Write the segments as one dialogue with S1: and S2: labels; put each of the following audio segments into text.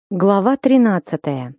S1: Глава 13.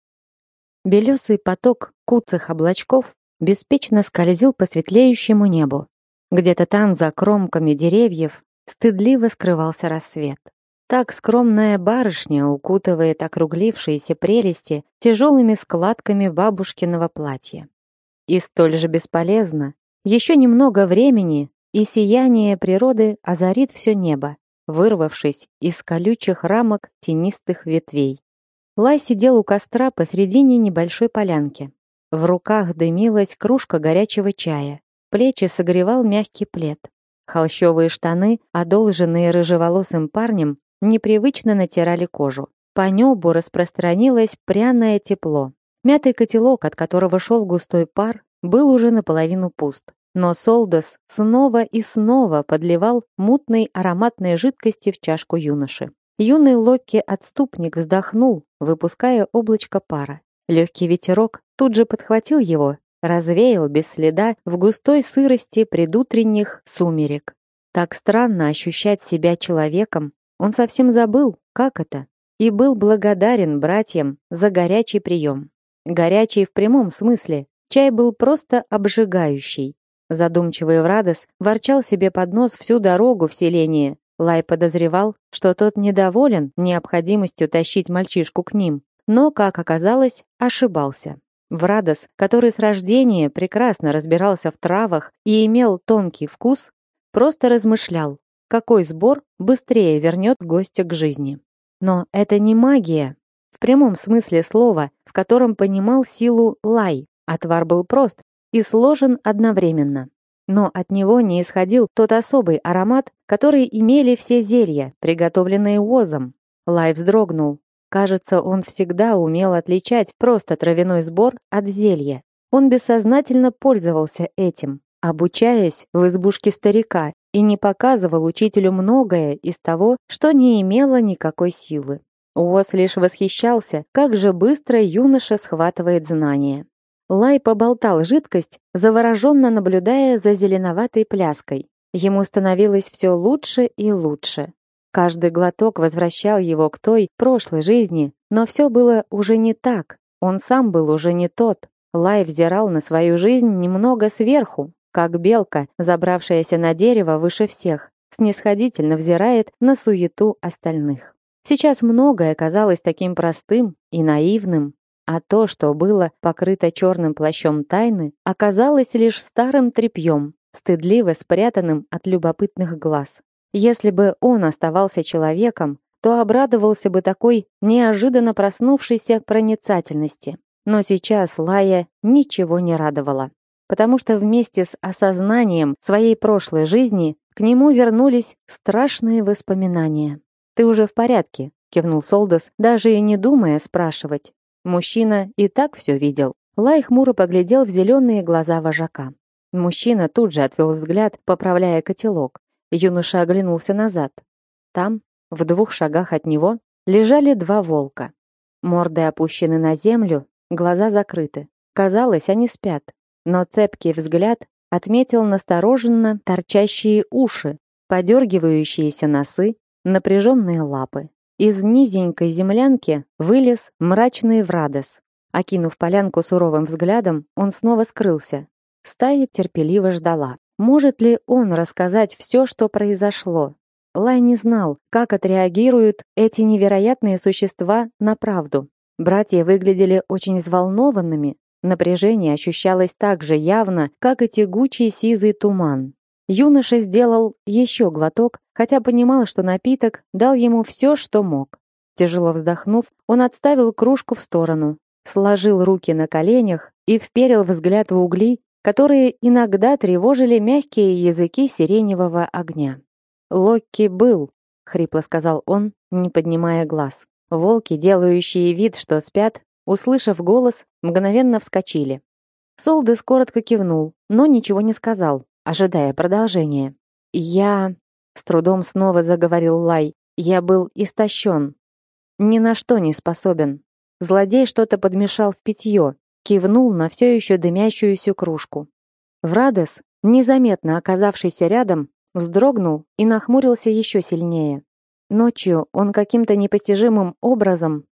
S1: Белесый поток куцых облачков беспечно скользил по светлеющему небу. Где-то там, за кромками деревьев, стыдливо скрывался рассвет. Так скромная барышня укутывает округлившиеся прелести тяжелыми складками бабушкиного платья. И столь же бесполезно, еще немного времени, и сияние природы озарит все небо, вырвавшись из колючих рамок тенистых ветвей. Лай сидел у костра посредине небольшой полянки. В руках дымилась кружка горячего чая. Плечи согревал мягкий плед. Холщовые штаны, одолженные рыжеволосым парнем, непривычно натирали кожу. По небу распространилось пряное тепло. Мятый котелок, от которого шел густой пар, был уже наполовину пуст. Но Солдас снова и снова подливал мутной ароматной жидкости в чашку юноши. Юный Локки-отступник вздохнул, выпуская облачко пара. Легкий ветерок тут же подхватил его, развеял без следа в густой сырости предутренних сумерек. Так странно ощущать себя человеком, он совсем забыл, как это, и был благодарен братьям за горячий прием. Горячий в прямом смысле, чай был просто обжигающий. Задумчивый Врадос ворчал себе под нос всю дорогу в селение. Лай подозревал, что тот недоволен необходимостью тащить мальчишку к ним, но, как оказалось, ошибался. Врадос, который с рождения прекрасно разбирался в травах и имел тонкий вкус, просто размышлял, какой сбор быстрее вернет гостя к жизни. Но это не магия, в прямом смысле слова, в котором понимал силу Лай. Отвар был прост и сложен одновременно. Но от него не исходил тот особый аромат, который имели все зелья, приготовленные Озом. Лай вздрогнул. Кажется, он всегда умел отличать просто травяной сбор от зелья. Он бессознательно пользовался этим, обучаясь в избушке старика, и не показывал учителю многое из того, что не имело никакой силы. Оз лишь восхищался, как же быстро юноша схватывает знания. Лай поболтал жидкость, завороженно наблюдая за зеленоватой пляской. Ему становилось все лучше и лучше. Каждый глоток возвращал его к той прошлой жизни, но все было уже не так. Он сам был уже не тот. Лай взирал на свою жизнь немного сверху, как белка, забравшаяся на дерево выше всех, снисходительно взирает на суету остальных. Сейчас многое казалось таким простым и наивным, а то, что было покрыто черным плащом тайны, оказалось лишь старым тряпьем, стыдливо спрятанным от любопытных глаз. Если бы он оставался человеком, то обрадовался бы такой неожиданно проснувшейся проницательности. Но сейчас Лая ничего не радовало, потому что вместе с осознанием своей прошлой жизни к нему вернулись страшные воспоминания. «Ты уже в порядке?» — кивнул Солдас, даже и не думая спрашивать. Мужчина и так все видел. Лай хмуро поглядел в зеленые глаза вожака. Мужчина тут же отвел взгляд, поправляя котелок. Юноша оглянулся назад. Там, в 2 шагах от него, лежали 2 волка. Морды опущены на землю, глаза закрыты. Казалось, они спят. Но цепкий взгляд отметил настороженно торчащие уши, подергивающиеся носы, напряженные лапы. Из низенькой землянки вылез мрачный Врадос. Окинув полянку суровым взглядом, он снова скрылся. Стая терпеливо ждала. Может ли он рассказать все, что произошло? Лай не знал, как отреагируют эти невероятные существа на правду. Братья выглядели очень взволнованными. Напряжение ощущалось так же явно, как и тягучий сизый туман. Юноша сделал еще глоток, хотя понимал, что напиток дал ему все, что мог. Тяжело вздохнув, он отставил кружку в сторону, сложил руки на коленях и вперил взгляд в угли, которые иногда тревожили мягкие языки сиреневого огня. «Локки был», — хрипло сказал он, не поднимая глаз. Волки, делающие вид, что спят, услышав голос, мгновенно вскочили. Солдас коротко кивнул, но ничего не сказал, ожидая продолжения. «Я...» — с трудом снова заговорил Лай. «Я был истощен. Ни на что не способен. Злодей что-то подмешал в питье», — кивнул на все еще дымящуюся кружку. Врадос, незаметно оказавшийся рядом, вздрогнул и нахмурился еще сильнее. Ночью он каким-то непостижимым образом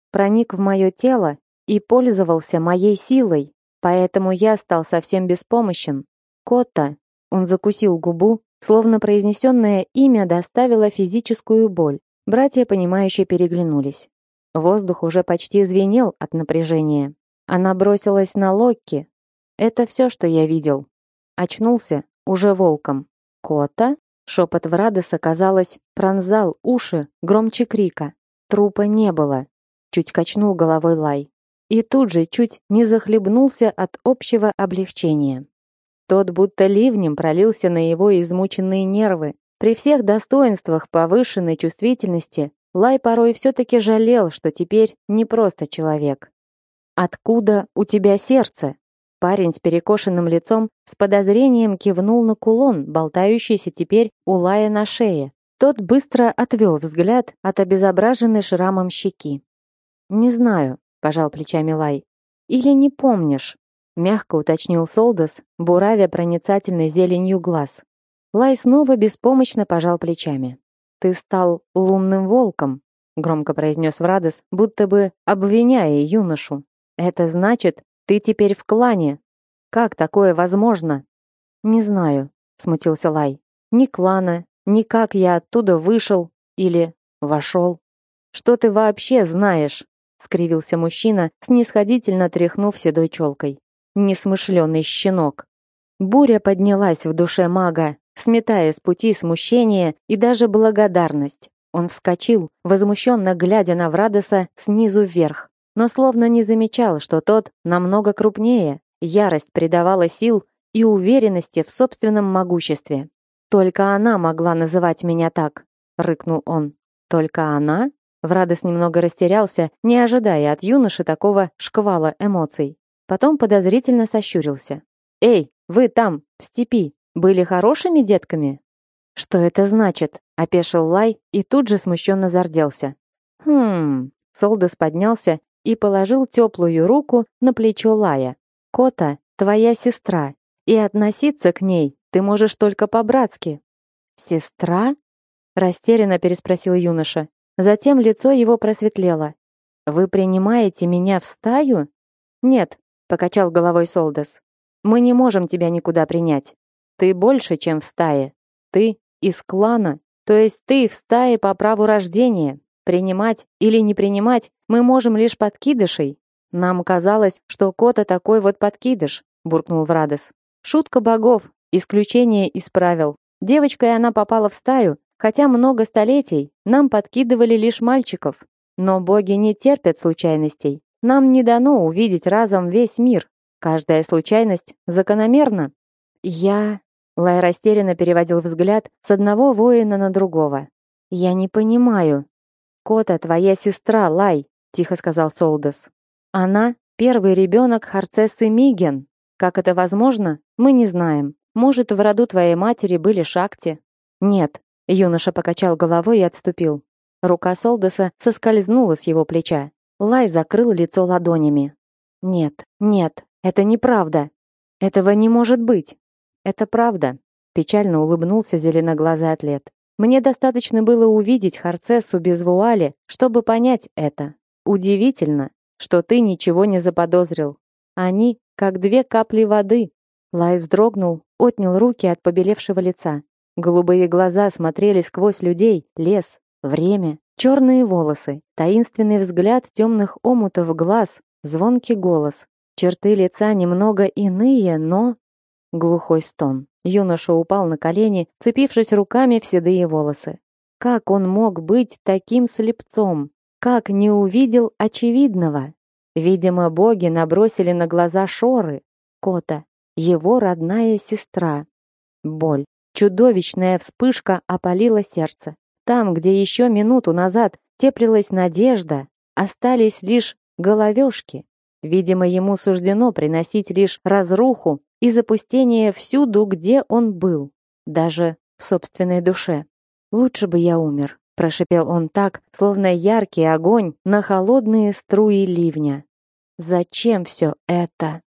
S1: проник в мое тело и пользовался моей силой, поэтому я стал совсем беспомощен. Кота, он закусил губу, словно произнесенное имя доставило физическую боль. Братья, понимающе переглянулись. Воздух уже почти звенел от напряжения. Она бросилась на Локки. Это все, что я видел. Очнулся уже волком. Кота? Шепот Врадеса, казалось, пронзал уши громче крика. Трупа не было. Чуть качнул головой Лай. И тут же чуть не захлебнулся от общего облегчения. Тот будто ливнем пролился на его измученные нервы. При всех достоинствах повышенной чувствительности Лай порой все-таки жалел, что теперь не просто человек. «Откуда у тебя сердце?» Парень с перекошенным лицом с подозрением кивнул на кулон, болтающийся теперь у Лая на шее. Тот быстро отвел взгляд от обезображенной шрамом щеки. «Не знаю», — пожал плечами Лай. «Или не помнишь?» — мягко уточнил Солдас, буравя проницательной зеленью глаз. Лай снова беспомощно пожал плечами. «Ты стал лунным волком», — громко произнес Врадес, будто бы обвиняя юношу. «Это значит, ты теперь в клане. Как такое возможно?» «Не знаю», — смутился Лай. «Ни клана, ни как я оттуда вышел или вошел». «Что ты вообще знаешь?» — скривился мужчина, снисходительно тряхнув седой челкой. «Несмышленый щенок». Буря поднялась в душе мага, сметая с пути смущение и даже благодарность. Он вскочил, возмущенно глядя на Врадеса снизу вверх, но словно не замечал, что тот намного крупнее. Ярость придавала сил и уверенности в собственном могуществе. «Только она могла называть меня так», — рыкнул он. «Только она?» Врадес немного растерялся, не ожидая от юноши такого шквала эмоций. Потом подозрительно сощурился. «Эй, вы там, в степи, были хорошими детками?» «Что это значит?» — опешил Лай и тут же смущенно зарделся. Солдас поднялся и положил теплую руку на плечо Лая. «Кота — твоя сестра, и относиться к ней ты можешь только по-братски». «Сестра?» — растерянно переспросил юноша. Затем лицо его просветлело. «Вы принимаете меня в стаю?» «Нет», — покачал головой Солдас. «Мы не можем тебя никуда принять. Ты больше, чем в стае. Ты из клана, то есть ты в стае по праву рождения. Принимать или не принимать мы можем лишь подкидышей. Нам казалось, что Кота такой вот подкидыш», — буркнул Врадес. «Шутка богов, исключение из правил. Девочкой она попала в стаю, хотя много столетий нам подкидывали лишь мальчиков. Но боги не терпят случайностей. Нам не дано увидеть разом весь мир. Каждая случайность закономерна». Лай растерянно переводил взгляд с одного воина на другого. «Я не понимаю». «Кота твоя сестра, Лай», — тихо сказал Солдас. «Она первый ребенок Харцессы Миген. Как это возможно, мы не знаем. Может, в роду твоей матери были шакти?» «Нет», — юноша покачал головой и отступил. Рука Солдаса соскользнула с его плеча. Лай закрыл лицо ладонями. «Нет, нет, это неправда. Этого не может быть». «Это правда», — печально улыбнулся зеленоглазый атлет. «Мне достаточно было увидеть Харцессу без вуали, чтобы понять это. Удивительно, что ты ничего не заподозрил. Они как две капли воды». Лай вздрогнул, отнял руки от побелевшего лица. Голубые глаза смотрели сквозь людей, лес, время, черные волосы, таинственный взгляд темных омутов глаз, звонкий голос. Черты лица немного иные, но... Глухой стон. Юноша упал на колени, цепившись руками в седые волосы. Как он мог быть таким слепцом? Как не увидел очевидного? Видимо, боги набросили на глаза шоры. Кота, его родная сестра. Боль. Чудовищная вспышка опалила сердце. Там, где еще минуту назад теплилась надежда, остались лишь головешки. Видимо, ему суждено приносить лишь разруху и запустение всюду, где он был, даже в собственной душе. «Лучше бы я умер», — прошипел он так, словно яркий огонь на холодные струи ливня. «Зачем все это?»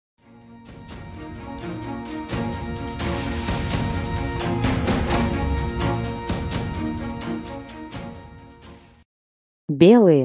S1: Белые,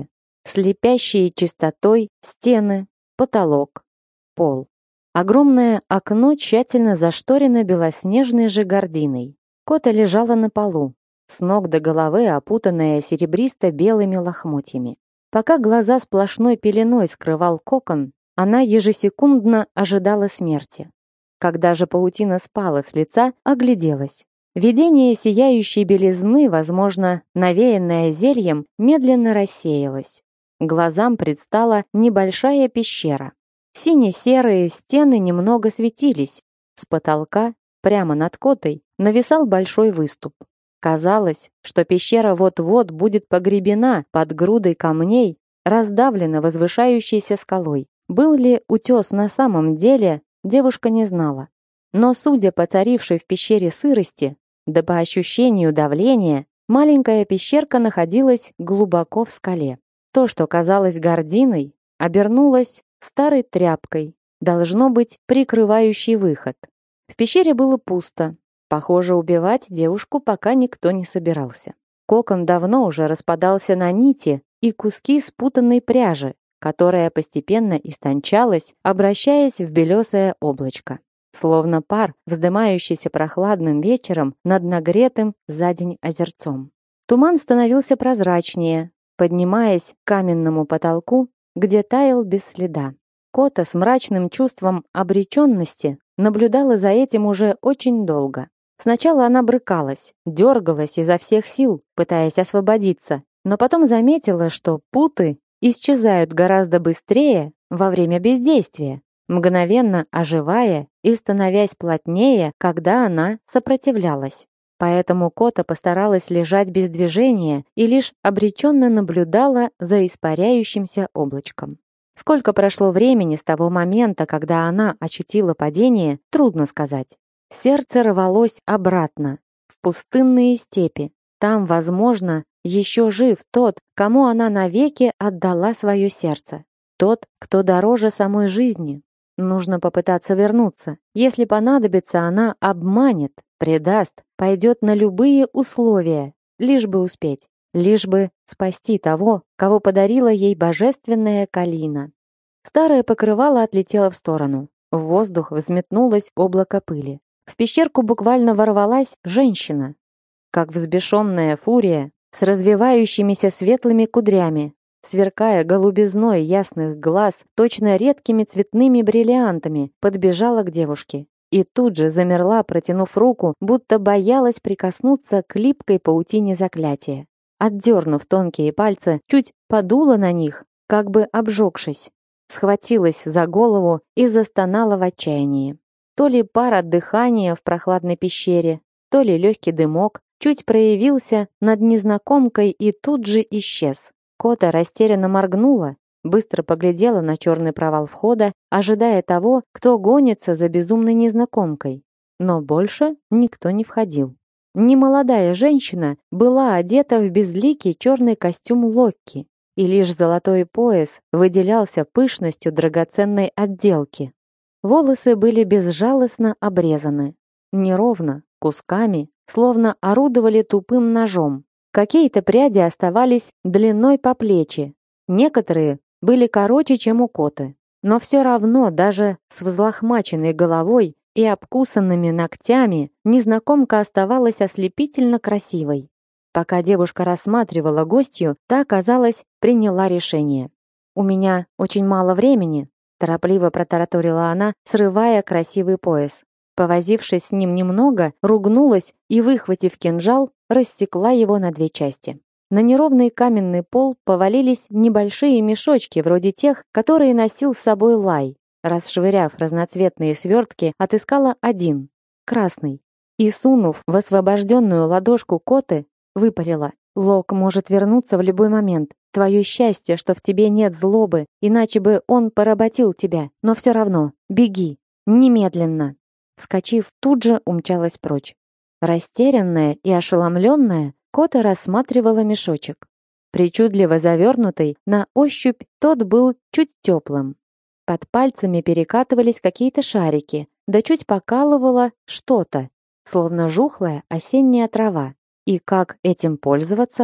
S1: слепящие чистотой стены, потолок, пол. Огромное окно тщательно зашторено белоснежной же гардиной. Кота лежала на полу, с ног до головы опутанная серебристо-белыми лохмотьями. Пока глаза сплошной пеленой скрывал кокон, она ежесекундно ожидала смерти. Когда же паутина спала с лица, огляделась. Видение сияющей белизны, возможно, навеянное зельем, медленно рассеялось. Глазам предстала небольшая пещера. Сине-серые стены немного светились. С потолка, прямо над котой, нависал большой выступ. Казалось, что пещера вот-вот будет погребена под грудой камней, раздавлена возвышающейся скалой. Был ли утес на самом деле, девушка не знала. Но, судя по царившей в пещере сырости, да по ощущению давления, маленькая пещерка находилась глубоко в скале. То, что казалось гординой, обернулось старой тряпкой, должно быть, прикрывающей выход. В пещере было пусто. Похоже, убивать девушку пока никто не собирался. Кокон давно уже распадался на нити и куски спутанной пряжи, которая постепенно истончалась, обращаясь в белесое облачко. Словно пар, вздымающийся прохладным вечером над нагретым за день озерцом. Туман становился прозрачнее, поднимаясь к каменному потолку, где таял без следа. Кота с мрачным чувством обреченности наблюдала за этим уже очень долго. Сначала она брыкалась, дергалась изо всех сил, пытаясь освободиться, но потом заметила, что путы исчезают гораздо быстрее во время бездействия, мгновенно оживая и становясь плотнее, когда она сопротивлялась. Поэтому Кота постаралась лежать без движения и лишь обреченно наблюдала за испаряющимся облачком. Сколько прошло времени с того момента, когда она ощутила падение, трудно сказать. Сердце рвалось обратно, в пустынные степи. Там, возможно, еще жив тот, кому она навеки отдала свое сердце. Тот, кто дороже самой жизни. Нужно попытаться вернуться. Если понадобится, она обманет, предаст, пойдет на любые условия, лишь бы успеть, лишь бы спасти того, кого подарила ей божественная Калина. Старое покрывало отлетело в сторону. В воздух взметнулось облако пыли. В пещерку буквально ворвалась женщина, как взбешенная фурия, с развивающимися светлыми кудрями, сверкая голубизной ясных глаз, точно редкими цветными бриллиантами, подбежала к девушке. И тут же замерла, протянув руку, будто боялась прикоснуться к липкой паутине заклятия. Отдернув тонкие пальцы, чуть подула на них, как бы обжегшись. Схватилась за голову и застонала в отчаянии. То ли пар от дыхания в прохладной пещере, то ли легкий дымок чуть проявился над незнакомкой и тут же исчез. Кота растерянно моргнула, быстро поглядела на черный провал входа, ожидая того, кто гонится за безумной незнакомкой. Но больше никто не входил. Немолодая женщина была одета в безликий черный костюм Локки, и лишь золотой пояс выделялся пышностью драгоценной отделки. Волосы были безжалостно обрезаны. Неровно, кусками, словно орудовали тупым ножом. Какие-то пряди оставались длиной по плечи. Некоторые были короче, чем у Коты. Но все равно, даже с взлохмаченной головой и обкусанными ногтями, незнакомка оставалась ослепительно красивой. Пока девушка рассматривала гостью, та, казалось, приняла решение. «У меня очень мало времени», — торопливо протараторила она, срывая красивый пояс. Повозившись с ним немного, ругнулась и, выхватив кинжал, рассекла его на две части. На неровный каменный пол повалились небольшие мешочки, вроде тех, которые носил с собой Лай. Расшвыряв разноцветные свертки, отыскала один, красный, и, сунув в освобожденную ладошку Коты, выпалила: «Лок может вернуться в любой момент. Твое счастье, что в тебе нет злобы, иначе бы он поработил тебя. Но все равно, беги, немедленно». Вскочив, тут же умчалась прочь. Растерянная и ошеломленная, Кота рассматривала мешочек. Причудливо завернутый, на ощупь тот был чуть теплым. Под пальцами перекатывались какие-то шарики, да чуть покалывало что-то, словно жухлая осенняя трава. И как этим пользоваться?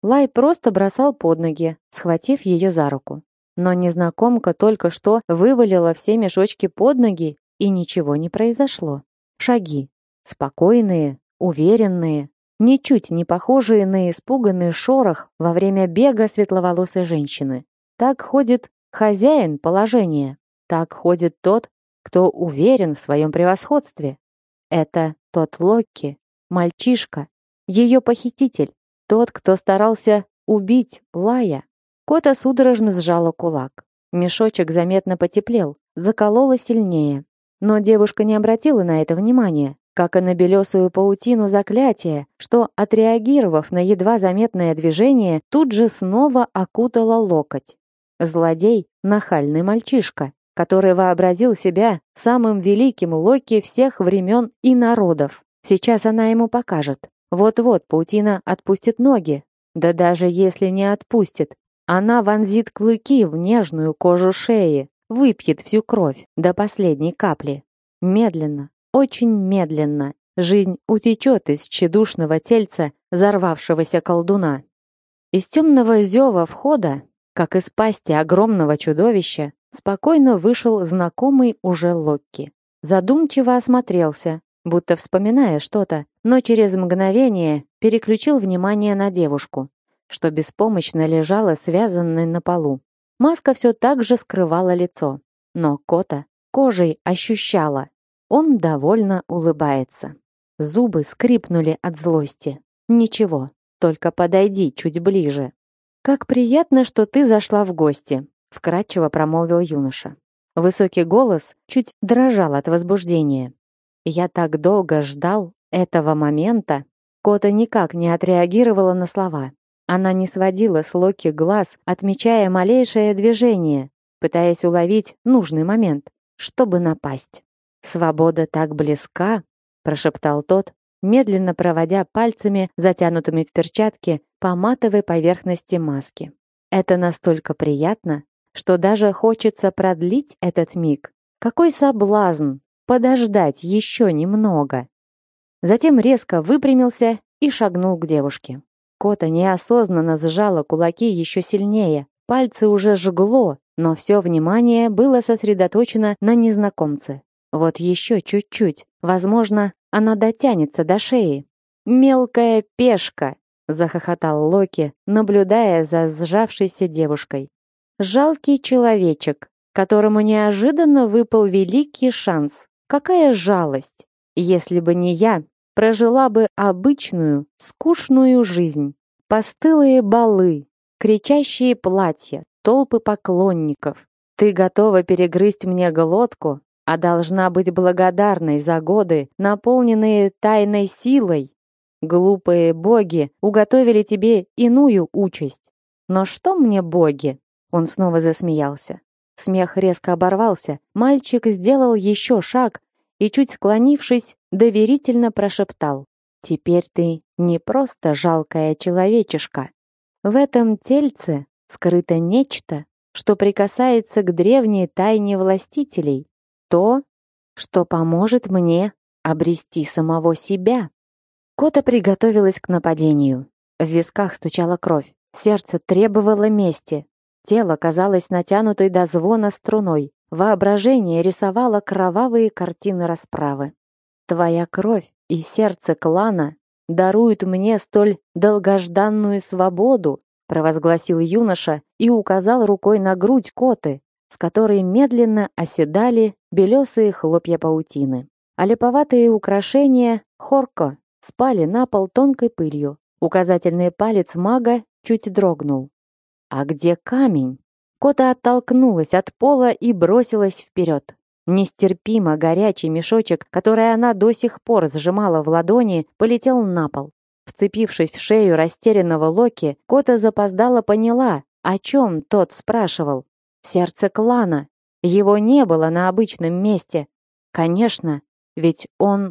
S1: Лай просто бросал под ноги, схватив ее за руку. Но незнакомка только что вывалила все мешочки под ноги, и ничего не произошло. Шаги. Спокойные, уверенные, ничуть не похожие на испуганный шорох во время бега светловолосой женщины. Так ходит хозяин положения. Так ходит тот, кто уверен в своем превосходстве. Это тот Локки, мальчишка, ее похититель, тот, кто старался убить Лая. Кота судорожно сжала кулак. Мешочек заметно потеплел, заколола сильнее. Но девушка не обратила на это внимания, как и на белесую паутину заклятия, что, отреагировав на едва заметное движение, тут же снова окутала локоть. Злодей — нахальный мальчишка, который вообразил себя самым великим Локи всех времен и народов. Сейчас она ему покажет. Вот-вот паутина отпустит ноги. Да даже если не отпустит, она вонзит клыки в нежную кожу шеи, выпьет всю кровь до последней капли. Медленно, очень медленно, жизнь утечет из тщедушного тельца взорвавшегося колдуна. Из темного зева входа, как из пасти огромного чудовища, спокойно вышел знакомый уже Локки. Задумчиво осмотрелся, будто вспоминая что-то, но через мгновение переключил внимание на девушку, что беспомощно лежала связанной на полу. Маска все так же скрывала лицо, но Кота кожей ощущала. Он довольно улыбается. Зубы скрипнули от злости. «Ничего, только подойди чуть ближе». «Как приятно, что ты зашла в гости», — вкратчиво промолвил юноша. Высокий голос чуть дрожал от возбуждения. «Я так долго ждал этого момента». Кота никак не отреагировала на слова. Она не сводила с Локи глаз, отмечая малейшее движение, пытаясь уловить нужный момент, чтобы напасть. «Свобода так близка», — прошептал тот, медленно проводя пальцами, затянутыми в перчатки, по матовой поверхности маски. «Это настолько приятно, что даже хочется продлить этот миг. Какой соблазн подождать еще немного!» Затем резко выпрямился и шагнул к девушке. Кота неосознанно сжала кулаки еще сильнее, пальцы уже жгло, но все внимание было сосредоточено на незнакомце. Вот еще чуть-чуть, возможно, она дотянется до шеи. «Мелкая пешка!» — захохотал Локи, наблюдая за сжавшейся девушкой. «Жалкий человечек, которому неожиданно выпал великий шанс. Какая жалость! Если бы не я, прожила бы обычную, скучную жизнь. Постылые балы, кричащие платья, толпы поклонников. Ты готова перегрызть мне глотку, а должна быть благодарной за годы, наполненные тайной силой. Глупые боги уготовили тебе иную участь. Но что мне боги?» Он снова засмеялся. Смех резко оборвался. Мальчик сделал еще шаг и, чуть склонившись, доверительно прошептал: «Теперь ты не просто жалкая человечишка. В этом тельце скрыто нечто, что прикасается к древней тайне властителей. То, что поможет мне обрести самого себя». Кота приготовилась к нападению. В висках стучала кровь, сердце требовало мести. Тело казалось натянутой до звона струной. Воображение рисовало кровавые картины расправы. «Твоя кровь и сердце клана даруют мне столь долгожданную свободу», провозгласил юноша и указал рукой на грудь Коты, с которой медленно оседали белесые хлопья паутины. А липоватые украшения хорко спали на пол тонкой пылью. Указательный палец мага чуть дрогнул. «А где камень?» Кота оттолкнулась от пола и бросилась вперед. Нестерпимо горячий мешочек, который она до сих пор сжимала в ладони, полетел на пол. Вцепившись в шею растерянного Локи, Кота запоздала поняла, о чем тот спрашивал. Сердце клана. Его не было на обычном месте. Конечно, ведь он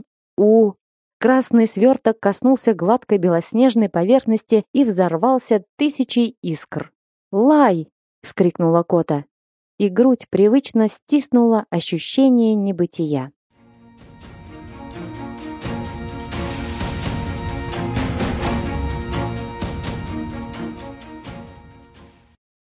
S1: Красный сверток коснулся гладкой белоснежной поверхности и взорвался тысячей искр. «Лай!» — вскрикнула Кота, и грудь привычно стиснула ощущение небытия.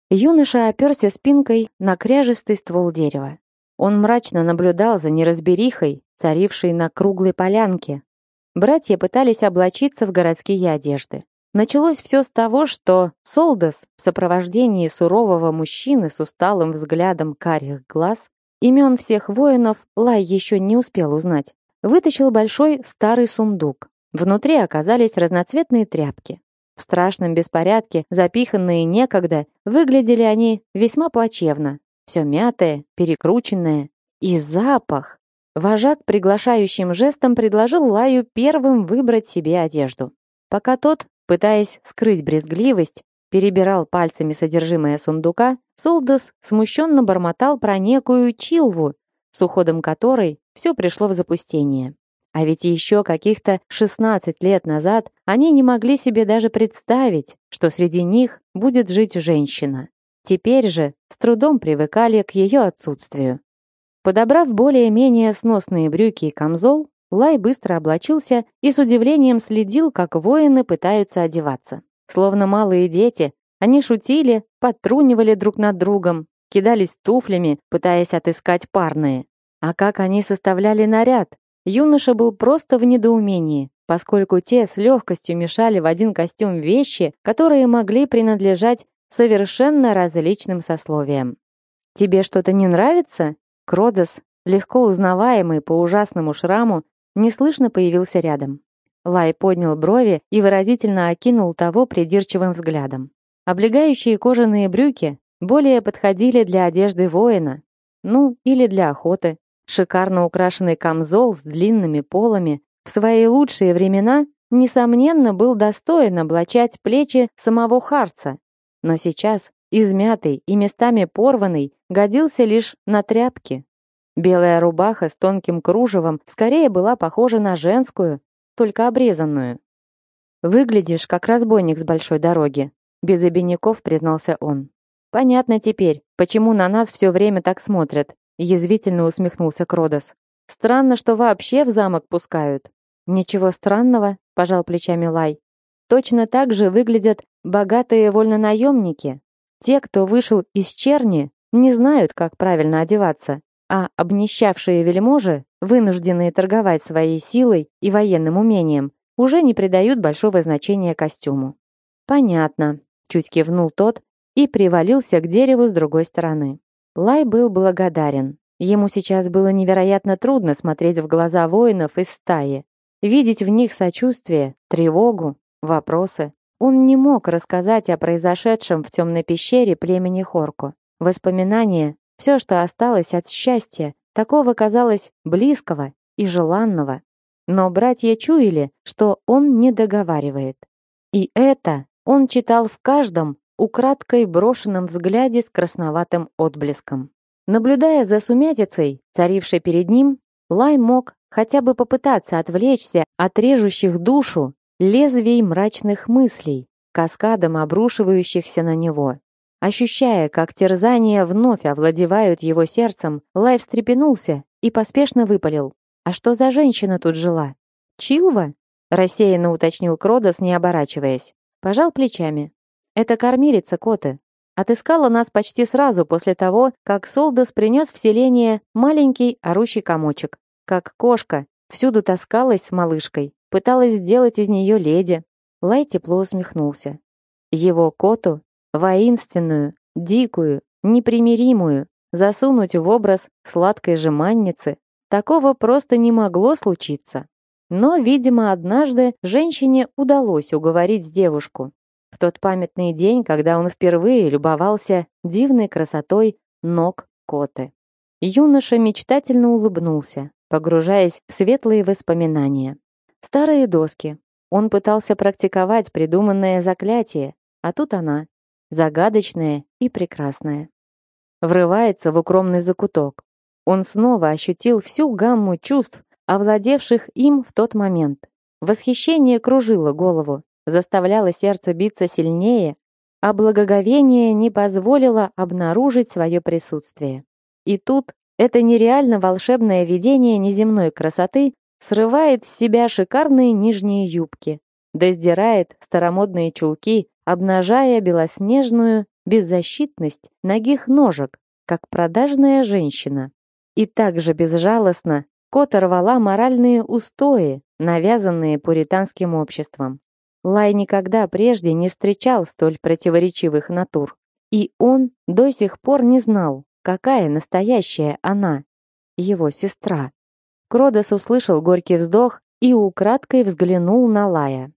S1: Юноша оперся спинкой на кряжестый ствол дерева. Он мрачно наблюдал за неразберихой, царившей на круглой полянке. Братья пытались облачиться в городские одежды. Началось все с того, что Солдас в сопровождении сурового мужчины с усталым взглядом карих глаз, имен всех воинов Лай еще не успел узнать, вытащил большой старый сундук. Внутри оказались разноцветные тряпки. В страшном беспорядке, запиханные некогда, выглядели они весьма плачевно. Все мятое, перекрученное. И запах! Вожак приглашающим жестом предложил Лаю первым выбрать себе одежду. Пока тот, пытаясь скрыть брезгливость, перебирал пальцами содержимое сундука, Солдас смущенно бормотал про некую Чилву, с уходом которой все пришло в запустение. А ведь еще каких-то 16 лет назад они не могли себе даже представить, что среди них будет жить женщина. Теперь же с трудом привыкали к ее отсутствию. Подобрав более-менее сносные брюки и камзол, Лай быстро облачился и с удивлением следил, как воины пытаются одеваться. Словно малые дети, они шутили, подтрунивали друг над другом, кидались туфлями, пытаясь отыскать парные. А как они составляли наряд? Юноша был просто в недоумении, поскольку те с легкостью мешали в один костюм вещи, которые могли принадлежать совершенно различным сословиям. «Тебе что-то не нравится?» Кродос, легко узнаваемый по ужасному шраму, неслышно появился рядом. Лай поднял брови и выразительно окинул того придирчивым взглядом. Облегающие кожаные брюки более подходили для одежды воина, или для охоты. Шикарно украшенный камзол с длинными полами в свои лучшие времена, несомненно, был достоин облачать плечи самого Харца, но сейчас, измятый и местами порванный, годился лишь на тряпки. Белая рубаха с тонким кружевом скорее была похожа на женскую, только обрезанную. «Выглядишь, как разбойник с большой дороги», — без обиняков признался он. «Понятно теперь, почему на нас все время так смотрят», — язвительно усмехнулся Кродос. «Странно, что вообще в замок пускают». «Ничего странного», — пожал плечами Лай. «Точно так же выглядят богатые вольнонаемники. Те, кто вышел из черни, не знают, как правильно одеваться, а обнищавшие вельможи, вынужденные торговать своей силой и военным умением, уже не придают большого значения костюму». «Понятно», — чуть кивнул тот и привалился к дереву с другой стороны. Лай был благодарен. Ему сейчас было невероятно трудно смотреть в глаза воинов из стаи, видеть в них сочувствие, тревогу, вопросы. Он не мог рассказать о произошедшем в темной пещере племени Хорко. Воспоминания, все, что осталось от счастья, такого казалось близкого и желанного. Но братья чуяли, что он не договаривает. И это он читал в каждом украдкой брошенном взгляде с красноватым отблеском. Наблюдая за сумятицей, царившей перед ним, Лай мог хотя бы попытаться отвлечься от режущих душу лезвий мрачных мыслей, каскадом обрушивающихся на него. Ощущая, как терзания вновь овладевают его сердцем, Лай встрепенулся и поспешно выпалил. «А что за женщина тут жила?» «Чилва?» — рассеянно уточнил Кродос, не оборачиваясь. Пожал плечами. «Это кормилица Коты. Отыскала нас почти сразу после того, как Солдас принес в селение маленький орущий комочек. Как кошка, всюду таскалась с малышкой, пыталась сделать из нее леди». Лай тепло усмехнулся. Его Коту, воинственную, дикую, непримиримую, засунуть в образ сладкой жеманницы, такого просто не могло случиться. Но, видимо, однажды женщине удалось уговорить девушку. В тот памятный день, когда он впервые любовался дивной красотой ног Коты. Юноша мечтательно улыбнулся, погружаясь в светлые воспоминания. Старые доски. Он пытался практиковать придуманное заклятие, а тут она, загадочная и прекрасная. Врывается в укромный закуток. Он снова ощутил всю гамму чувств, овладевших им в тот момент. Восхищение кружило голову, заставляло сердце биться сильнее, а благоговение не позволило обнаружить свое присутствие. И тут это нереально волшебное видение неземной красоты срывает с себя шикарные нижние юбки, да сдирает старомодные чулки, обнажая белоснежную беззащитность нагих ножек, как продажная женщина. И также безжалостно Кота рвала моральные устои, навязанные пуританским обществом. Лай никогда прежде не встречал столь противоречивых натур. И он до сих пор не знал, какая настоящая она, его сестра. Кродос услышал горький вздох и украдкой взглянул на Лая.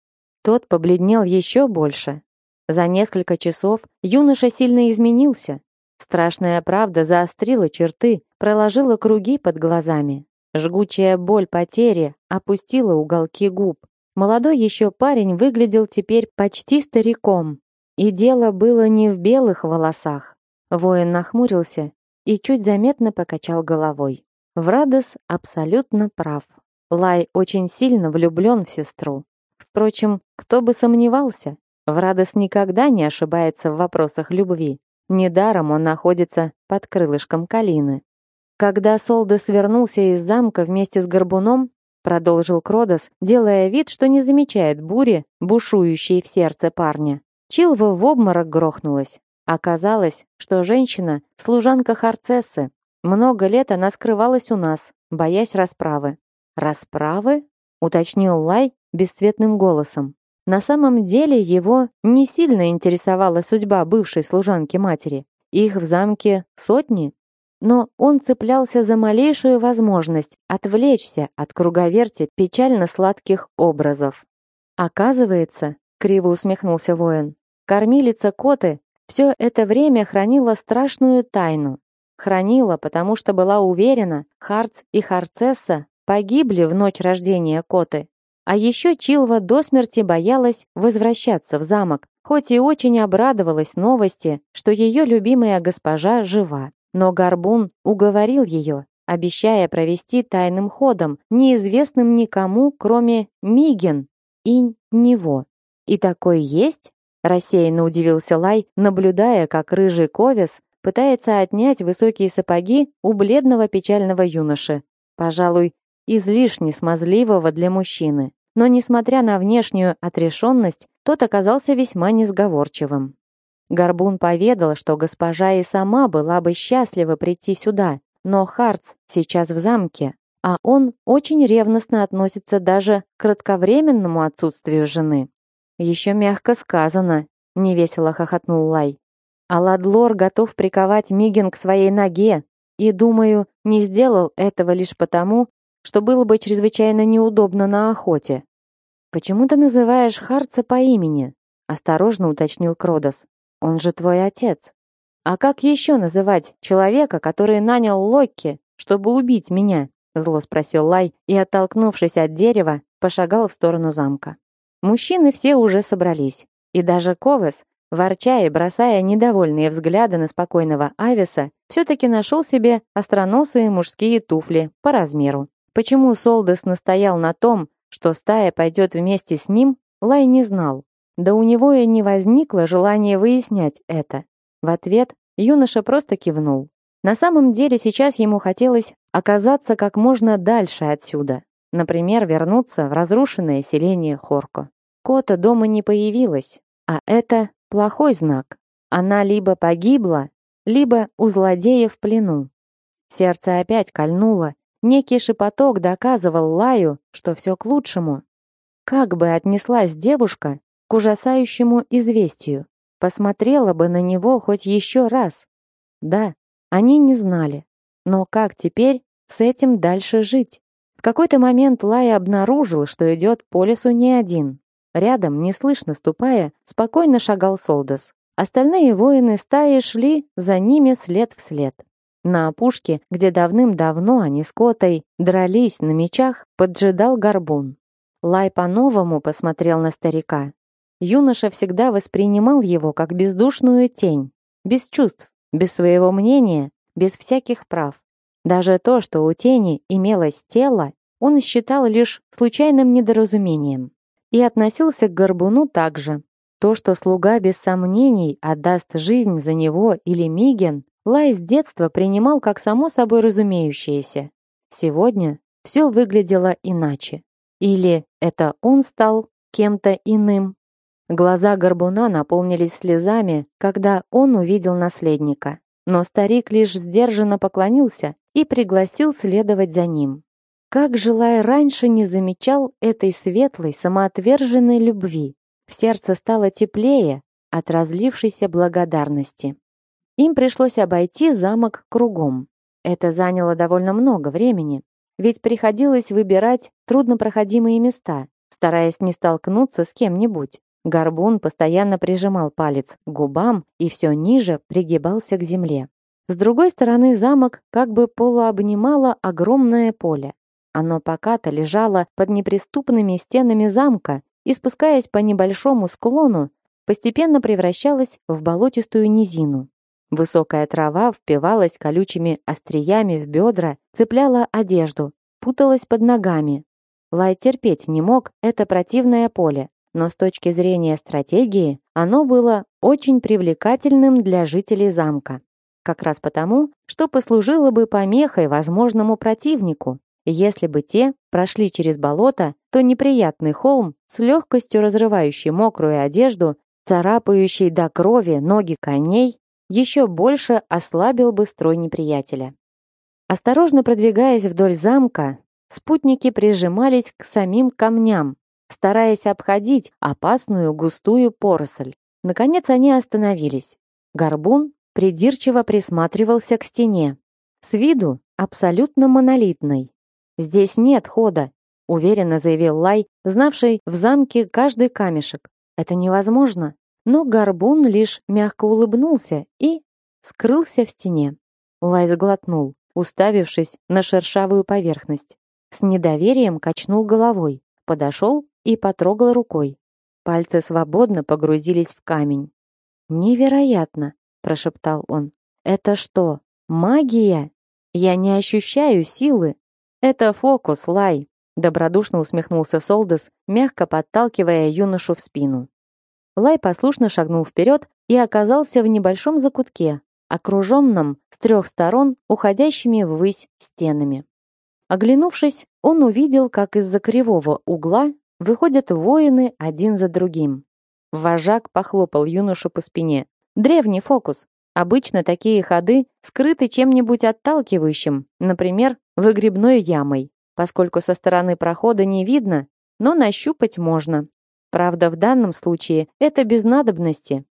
S1: Тот побледнел еще больше. За несколько часов юноша сильно изменился. Страшная правда заострила черты, проложила круги под глазами. Жгучая боль потери опустила уголки губ. Молодой еще парень выглядел теперь почти стариком. И дело было не в белых волосах. Воин нахмурился и чуть заметно покачал головой. Врадос абсолютно прав. Лай очень сильно влюблен в сестру. Впрочем, кто бы сомневался, Врадос никогда не ошибается в вопросах любви. Недаром он находится под крылышком Калины. Когда Солдос вернулся из замка вместе с Горбуном, продолжил Кродос, делая вид, что не замечает бури, бушующей в сердце парня, Чилва в обморок грохнулась. Оказалось, что женщина — служанка Харцессы. Много лет она скрывалась у нас, боясь расправы. «Расправы?» — уточнил Лай бесцветным голосом. На самом деле его не сильно интересовала судьба бывшей служанки матери. Их в замке сотни. Но он цеплялся за малейшую возможность отвлечься от круговерти печально-сладких образов. «Оказывается», — криво усмехнулся воин, «кормилица Коты все это время хранила страшную тайну. Хранила, потому что была уверена, Харц и Харцесса погибли в ночь рождения Коты. А еще Чилва до смерти боялась возвращаться в замок, хоть и очень обрадовалась новости, что ее любимая госпожа жива. Но Горбун уговорил ее, обещая провести тайным ходом, неизвестным никому, кроме Миген и него. «И такой есть?» — рассеянно удивился Лай, наблюдая, как рыжий Ковес пытается отнять высокие сапоги у бледного печального юноши. Пожалуй, излишне смазливого для мужчины. Но, несмотря на внешнюю отрешенность, тот оказался весьма несговорчивым. Горбун поведал, что госпожа и сама была бы счастлива прийти сюда, но Харц сейчас в замке, а он очень ревностно относится даже к кратковременному отсутствию жены. «Еще мягко сказано», — невесело хохотнул Лай. «А Ладлор готов приковать Миген к своей ноге, и, думаю, не сделал этого лишь потому, что было бы чрезвычайно неудобно на охоте». «Почему ты называешь Харца по имени?» — осторожно уточнил Кродос. «Он же твой отец». «А как еще называть человека, который нанял Локки, чтобы убить меня?» — зло спросил Лай и, оттолкнувшись от дерева, пошагал в сторону замка. Мужчины все уже собрались, и даже Ковес, ворча и бросая недовольные взгляды на спокойного Ависа, все-таки нашел себе остроносые мужские туфли по размеру. Почему Солдос настоял на том, что стая пойдет вместе с ним, Лай не знал. Да у него и не возникло желания выяснять это. В ответ юноша просто кивнул. На самом деле сейчас ему хотелось оказаться как можно дальше отсюда. Например, вернуться в разрушенное селение Хорко. Кота дома не появилась, а это плохой знак. Она либо погибла, либо у злодея в плену. Сердце опять кольнуло. Некий шепоток доказывал Лаю, что все к лучшему. Как бы отнеслась девушка к ужасающему известию? Посмотрела бы на него хоть еще раз. Да, они не знали. Но как теперь с этим дальше жить? В какой-то момент Лай обнаружил, что идет по лесу не один. Рядом, неслышно ступая, спокойно шагал Солдос. Остальные воины стаи шли за ними след в след. На опушке, где давным-давно они с Котой дрались на мечах, поджидал Горбун. Лай по-новому посмотрел на старика. Юноша всегда воспринимал его как бездушную тень, без чувств, без своего мнения, без всяких прав. Даже то, что у тени имелось тело, он считал лишь случайным недоразумением. И относился к Горбуну так же. То, что слуга без сомнений отдаст жизнь за него или Миген, Лай с детства принимал как само собой разумеющееся. Сегодня все выглядело иначе. Или это он стал кем-то иным? Глаза горбуна наполнились слезами, когда он увидел наследника. Но старик лишь сдержанно поклонился и пригласил следовать за ним. Как же Лай раньше не замечал этой светлой, самоотверженной любви. В сердце стало теплее от разлившейся благодарности. Им пришлось обойти замок кругом. Это заняло довольно много времени, ведь приходилось выбирать труднопроходимые места, стараясь не столкнуться с кем-нибудь. Горбун постоянно прижимал палец к губам и все ниже пригибался к земле. С другой стороны замок как бы полуобнимало огромное поле. Оно покато лежало под неприступными стенами замка и, спускаясь по небольшому склону, постепенно превращалось в болотистую низину. Высокая трава впивалась колючими остриями в бедра, цепляла одежду, путалась под ногами. Лай терпеть не мог это противное поле, но с точки зрения стратегии оно было очень привлекательным для жителей замка. Как раз потому, что послужило бы помехой возможному противнику. Если бы те прошли через болото, то неприятный холм, с легкостью разрывающий мокрую одежду, царапающий до крови ноги коней, еще больше ослабил бы строй неприятеля. Осторожно продвигаясь вдоль замка, спутники прижимались к самим камням, стараясь обходить опасную густую поросль. Наконец они остановились. Горбун придирчиво присматривался к стене. С виду абсолютно монолитной. «Здесь нет хода», — уверенно заявил Лай, знавший в замке каждый камешек. «Это невозможно». Но Горбун лишь мягко улыбнулся и скрылся в стене. Лай сглотнул, уставившись на шершавую поверхность. С недоверием качнул головой, подошел и потрогал рукой. Пальцы свободно погрузились в камень. «Невероятно!» — прошептал он. «Это что, магия? Я не ощущаю силы». «Это фокус, Лай!» — добродушно усмехнулся Солдас, мягко подталкивая юношу в спину. Лай послушно шагнул вперед и оказался в небольшом закутке, окруженном с 3 сторон уходящими ввысь стенами. Оглянувшись, он увидел, как из-за кривого угла выходят воины один за другим. Вожак похлопал юношу по спине. Древний фокус. Обычно такие ходы скрыты чем-нибудь отталкивающим, например, выгребной ямой, поскольку со стороны прохода не видно, но нащупать можно. Правда, в данном случае это без надобности.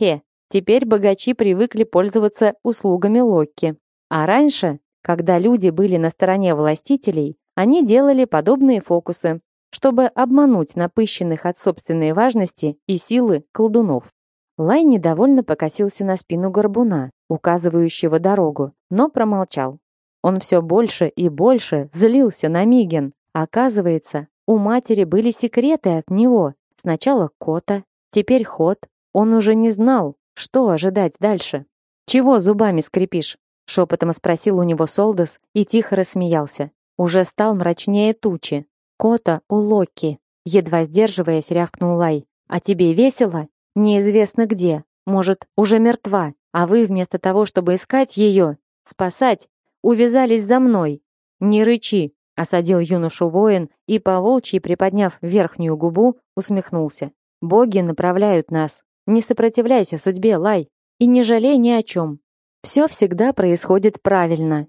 S1: Теперь богачи привыкли пользоваться услугами Локки. А раньше, когда люди были на стороне властителей, они делали подобные фокусы, чтобы обмануть напыщенных от собственной важности и силы колдунов. Лай недовольно покосился на спину горбуна, указывающего дорогу, но промолчал. Он все больше и больше злился на Миген. Оказывается, у матери были секреты от него. Сначала кота, теперь ход. Он уже не знал, что ожидать дальше. «Чего зубами скрипишь?» — шепотом спросил у него Солдас и тихо рассмеялся. Уже стал мрачнее тучи. «Кота у Локки», — едва сдерживаясь, рявкнул Лай. «А тебе весело? Неизвестно где. Может, уже мертва, а вы вместо того, чтобы искать ее, спасать, увязались за мной. Не рычи!» — осадил юношу воин и, поволчьи приподняв верхнюю губу, усмехнулся. «Боги направляют нас. Не сопротивляйся судьбе, Лай, и не жалей ни о чем. Все всегда происходит правильно».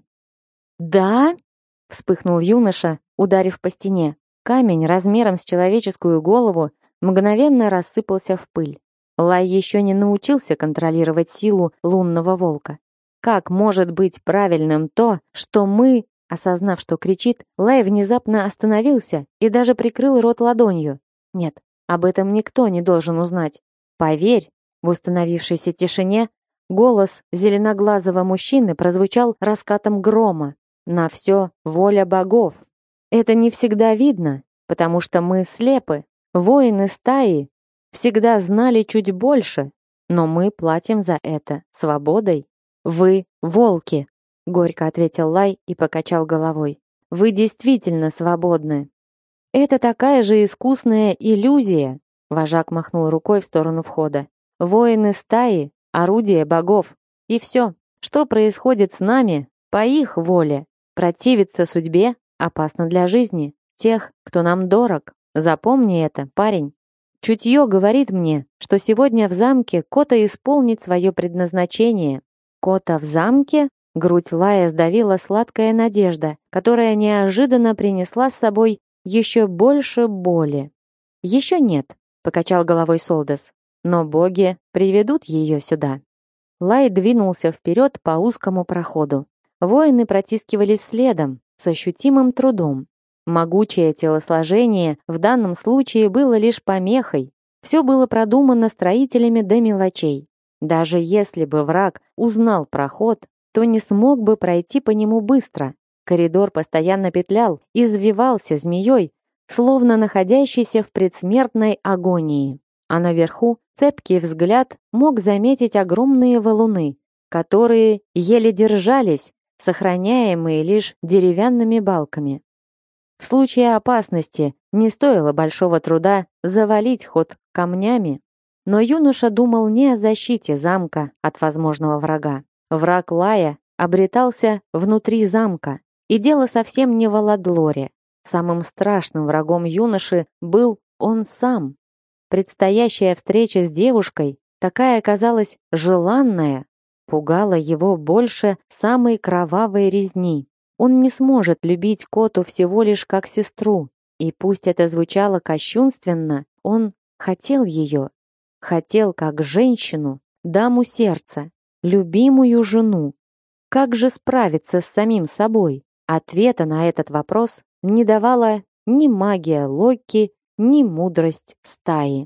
S1: «Да?» — вспыхнул юноша, ударив по стене. Камень размером с человеческую голову мгновенно рассыпался в пыль. Лай еще не научился контролировать силу лунного волка. Как может быть правильным то, что мы... Осознав, что кричит, Лай внезапно остановился и даже прикрыл рот ладонью. Нет, об этом никто не должен узнать. Поверь, в установившейся тишине голос зеленоглазого мужчины прозвучал раскатом грома. На все воля богов. Это не всегда видно, потому что мы слепы. Воины стаи всегда знали чуть больше, но мы платим за это свободой. Вы волки. Горько ответил Лай и покачал головой. Вы действительно свободны. Это такая же искусная иллюзия. Вожак махнул рукой в сторону входа. Воины стаи, орудие богов. И все, что происходит с нами, по их воле. Противиться судьбе опасно для жизни тех, кто нам дорог. Запомни это, парень. Чутье говорит мне, что сегодня в замке Кота исполнит свое предназначение. Кота в замке? Грудь Лая сдавила сладкая надежда, которая неожиданно принесла с собой еще больше боли. «Еще нет», — покачал головой Солдас, «но боги приведут ее сюда». Лай двинулся вперед по узкому проходу. Воины протискивались следом, с ощутимым трудом. Могучее телосложение в данном случае было лишь помехой. Все было продумано строителями до мелочей. Даже если бы враг узнал проход, то не смог бы пройти по нему быстро. Коридор постоянно петлял, извивался змеей, словно находящийся в предсмертной агонии. А наверху цепкий взгляд мог заметить огромные валуны, которые еле держались, сохраняемые лишь деревянными балками. В случае опасности не стоило большого труда завалить ход камнями, но юноша думал не о защите замка от возможного врага. Враг Лая обретался внутри замка, и дело совсем не в Аладлоре. Самым страшным врагом юноши был он сам. Предстоящая встреча с девушкой, такая казалась желанная, пугала его больше самой кровавой резни. Он не сможет любить Коту всего лишь как сестру, и пусть это звучало кощунственно, он хотел ее, хотел как женщину, даму сердца, любимую жену. Как же справиться с самим собой? Ответа на этот вопрос не давала ни магия Локи, ни мудрость стаи.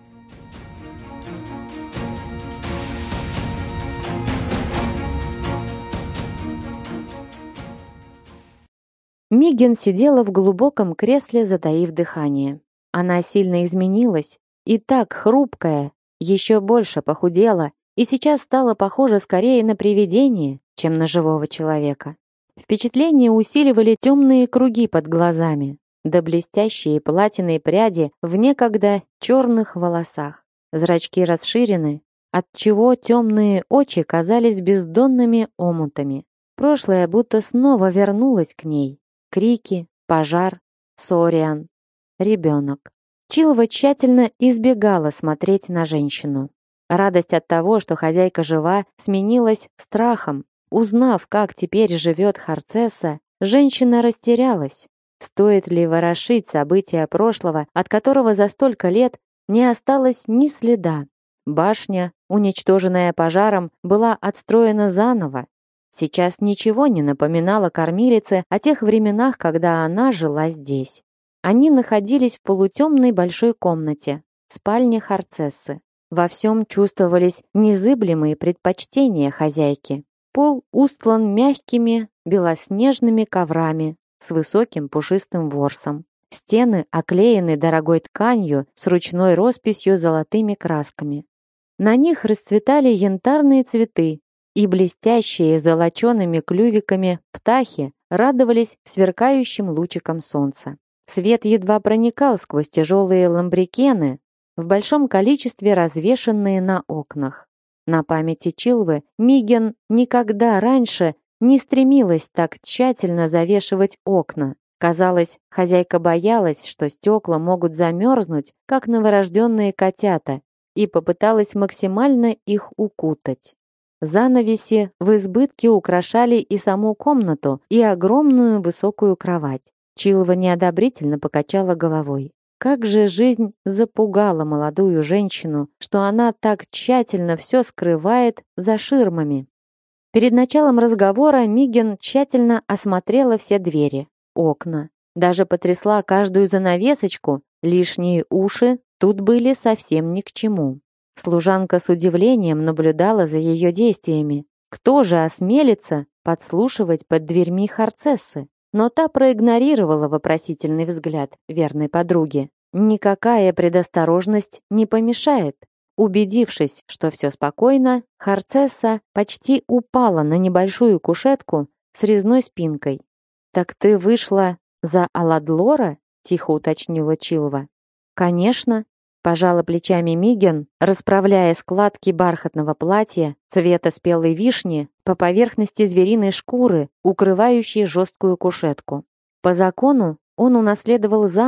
S1: Миген сидела в глубоком кресле, затаив дыхание. Она сильно изменилась, и так хрупкая, еще больше похудела, и сейчас стала похожа скорее на привидение, чем на живого человека. Впечатление усиливали темные круги под глазами, да блестящие платиновые пряди в некогда черных волосах. Зрачки расширены, отчего темные очи казались бездонными омутами. Прошлое будто снова вернулось к ней. Крики, пожар, Сориан, ребенок. Чилва тщательно избегала смотреть на женщину. Радость от того, что хозяйка жива, сменилась страхом. Узнав, как теперь живет Харцесса, женщина растерялась. Стоит ли ворошить события прошлого, от которого за столько лет не осталось ни следа? Башня, уничтоженная пожаром, была отстроена заново. Сейчас ничего не напоминало кормилице о тех временах, когда она жила здесь. Они находились в полутемной большой комнате, спальне Харцессы. Во всем чувствовались незыблемые предпочтения хозяйки. Пол устлан мягкими белоснежными коврами с высоким пушистым ворсом. Стены оклеены дорогой тканью с ручной росписью золотыми красками. На них расцветали янтарные цветы, и блестящие золочеными клювиками птахи радовались сверкающим лучикам солнца. Свет едва проникал сквозь тяжелые ламбрикены, в большом количестве развешанные на окнах. На памяти Чилвы Миген никогда раньше не стремилась так тщательно завешивать окна. Казалось, хозяйка боялась, что стекла могут замерзнуть, как новорожденные котята, и попыталась максимально их укутать. Занавеси в избытке украшали и саму комнату, и огромную высокую кровать. Чилва неодобрительно покачала головой. Как же жизнь запугала молодую женщину, что она так тщательно все скрывает за ширмами. Перед началом разговора Миген тщательно осмотрела все двери, окна, даже потрясла каждую занавесочку, лишние уши тут были совсем ни к чему. Служанка с удивлением наблюдала за ее действиями. Кто же осмелится подслушивать под дверьми Харцессы? Но та проигнорировала вопросительный взгляд верной подруги. Никакая предосторожность не помешает. Убедившись, что все спокойно, Харцесса почти упала на небольшую кушетку с резной спинкой. «Так ты вышла за Аладлора?» — тихо уточнила Чилва. «Конечно», — пожала плечами Миген, расправляя складки бархатного платья цвета спелой вишни по поверхности звериной шкуры, укрывающей жесткую кушетку. По закону он унаследовал замок,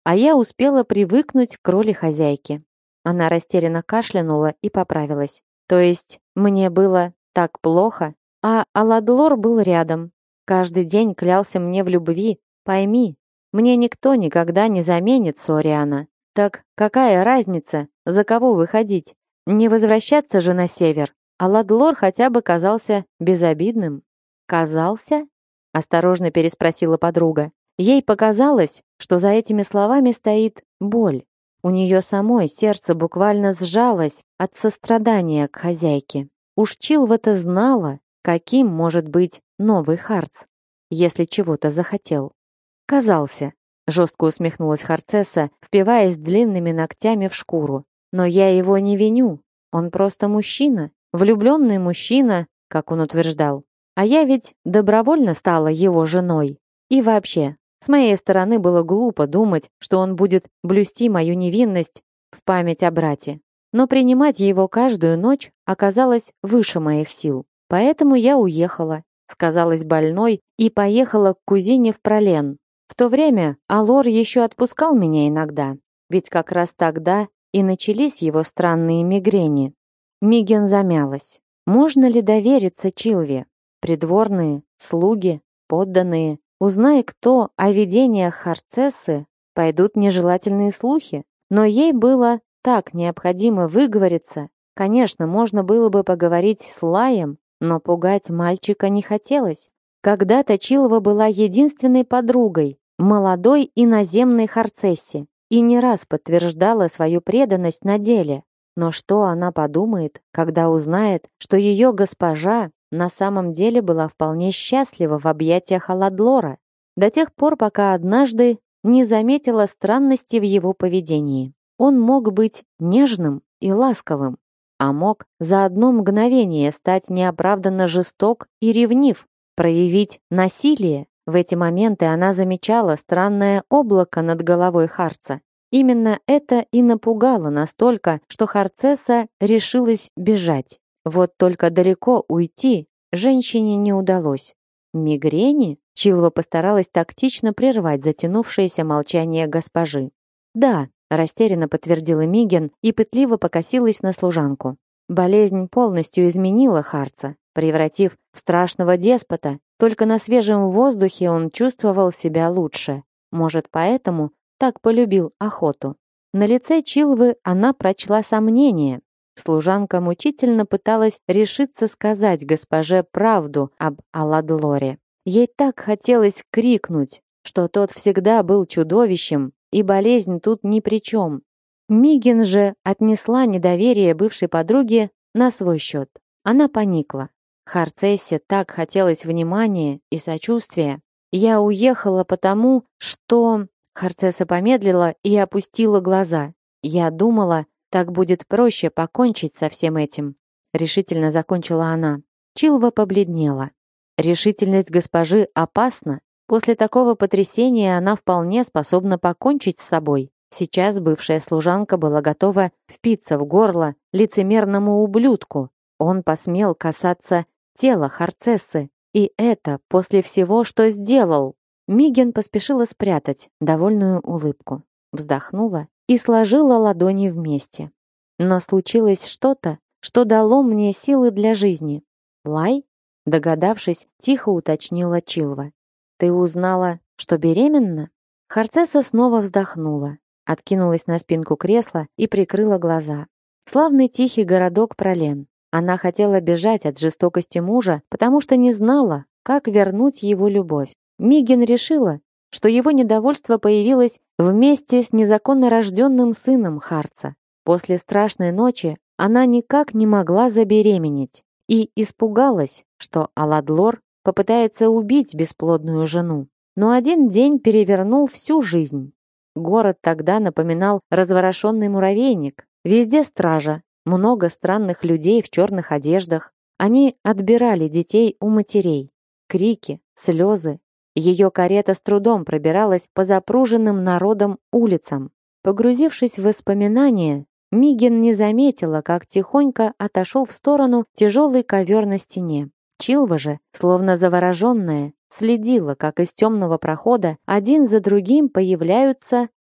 S1: а я успела привыкнуть к роли хозяйки. Она растерянно кашлянула и поправилась. То есть мне было так плохо, а Аладлор был рядом. Каждый день клялся мне в любви. Пойми, мне никто никогда не заменит Сориана. Так какая разница, за кого выходить? Не возвращаться же на север. Аладлор хотя бы казался безобидным. «Казался?» — осторожно переспросила подруга. Ей показалось, что за этими словами стоит боль. У нее самой сердце буквально сжалось от сострадания к хозяйке. Уж Чилва-то знала, каким может быть новый Харц, если чего-то захотел. «Казался», — жестко усмехнулась Харцесса, впиваясь длинными ногтями в шкуру. «Но я его не виню. Он просто мужчина, влюбленный мужчина, как он утверждал. А я ведь добровольно стала его женой. И вообще, с моей стороны было глупо думать, что он будет блюсти мою невинность в память о брате. Но принимать его каждую ночь оказалось выше моих сил. Поэтому я уехала, сказалась больной и поехала к кузине в Пролен. В то время Алор еще отпускал меня иногда, ведь как раз тогда и начались его странные мигрени. Миген замялась. Можно ли довериться Чилве? Придворные, слуги, подданные. Узнай кто о видениях Харцессы, пойдут нежелательные слухи. Но ей было так необходимо выговориться. Конечно, можно было бы поговорить с Лаем, но пугать мальчика не хотелось. Когда-то Чилва была единственной подругой молодой иноземной Харцессе и не раз подтверждала свою преданность на деле. Но что она подумает, когда узнает, что ее госпожа на самом деле была вполне счастлива в объятиях Аладлора, до тех пор, пока однажды не заметила странности в его поведении. Он мог быть нежным и ласковым, а мог за одно мгновение стать неоправданно жесток и ревнив, проявить насилие. В эти моменты она замечала странное облако над головой Харца. Именно это и напугало настолько, что Харцесса решилась бежать. Вот только далеко уйти женщине не удалось. Мигрени? Чилва постаралась тактично прервать затянувшееся молчание госпожи. «Да», — растерянно подтвердила Миген и пытливо покосилась на служанку. Болезнь полностью изменила Харца, превратив в страшного деспота. Только на свежем воздухе он чувствовал себя лучше. Может, поэтому так полюбил охоту. На лице Чилвы она прочла сомнение. Служанка мучительно пыталась решиться сказать госпоже правду об Аладлоре. Ей так хотелось крикнуть, что тот всегда был чудовищем, и болезнь тут ни при чем. Миген же отнесла недоверие бывшей подруге на свой счет. Она поникла. Харцессе так хотелось внимания и сочувствия. «Я уехала потому, что...» Харцесса помедлила и опустила глаза. «Я думала, так будет проще покончить со всем этим», — решительно закончила она. Чилва побледнела. Решительность госпожи опасна. После такого потрясения она вполне способна покончить с собой. Сейчас бывшая служанка была готова впиться в горло лицемерному ублюдку. Он посмел касаться тела Харцессы, и это после всего, что сделал. Миген поспешила спрятать довольную улыбку, вздохнула и сложила ладони вместе. Но случилось что-то, что дало мне силы для жизни. Лай, догадавшись, тихо уточнила Чилва. «Ты узнала, что беременна?» Харцесса снова вздохнула, откинулась на спинку кресла и прикрыла глаза. Славный тихий городок Пролен. Она хотела бежать от жестокости мужа, потому что не знала, как вернуть его любовь. Миген решила, что его недовольство появилось вместе с незаконно рожденным сыном Харца. После страшной ночи она никак не могла забеременеть и испугалась, что Аладлор попытается убить бесплодную жену. Но один день перевернул всю жизнь. Город тогда напоминал разворошенный муравейник. Везде стража, много странных людей в черных одеждах. Они отбирали детей у матерей. Крики, слезы. Ее карета с трудом пробиралась по запруженным народом улицам. Погрузившись в воспоминания, Миген не заметила, как тихонько отошел в сторону тяжелый ковер на стене. Чилва же, словно завороженная, следила, как из темного прохода один за другим появляются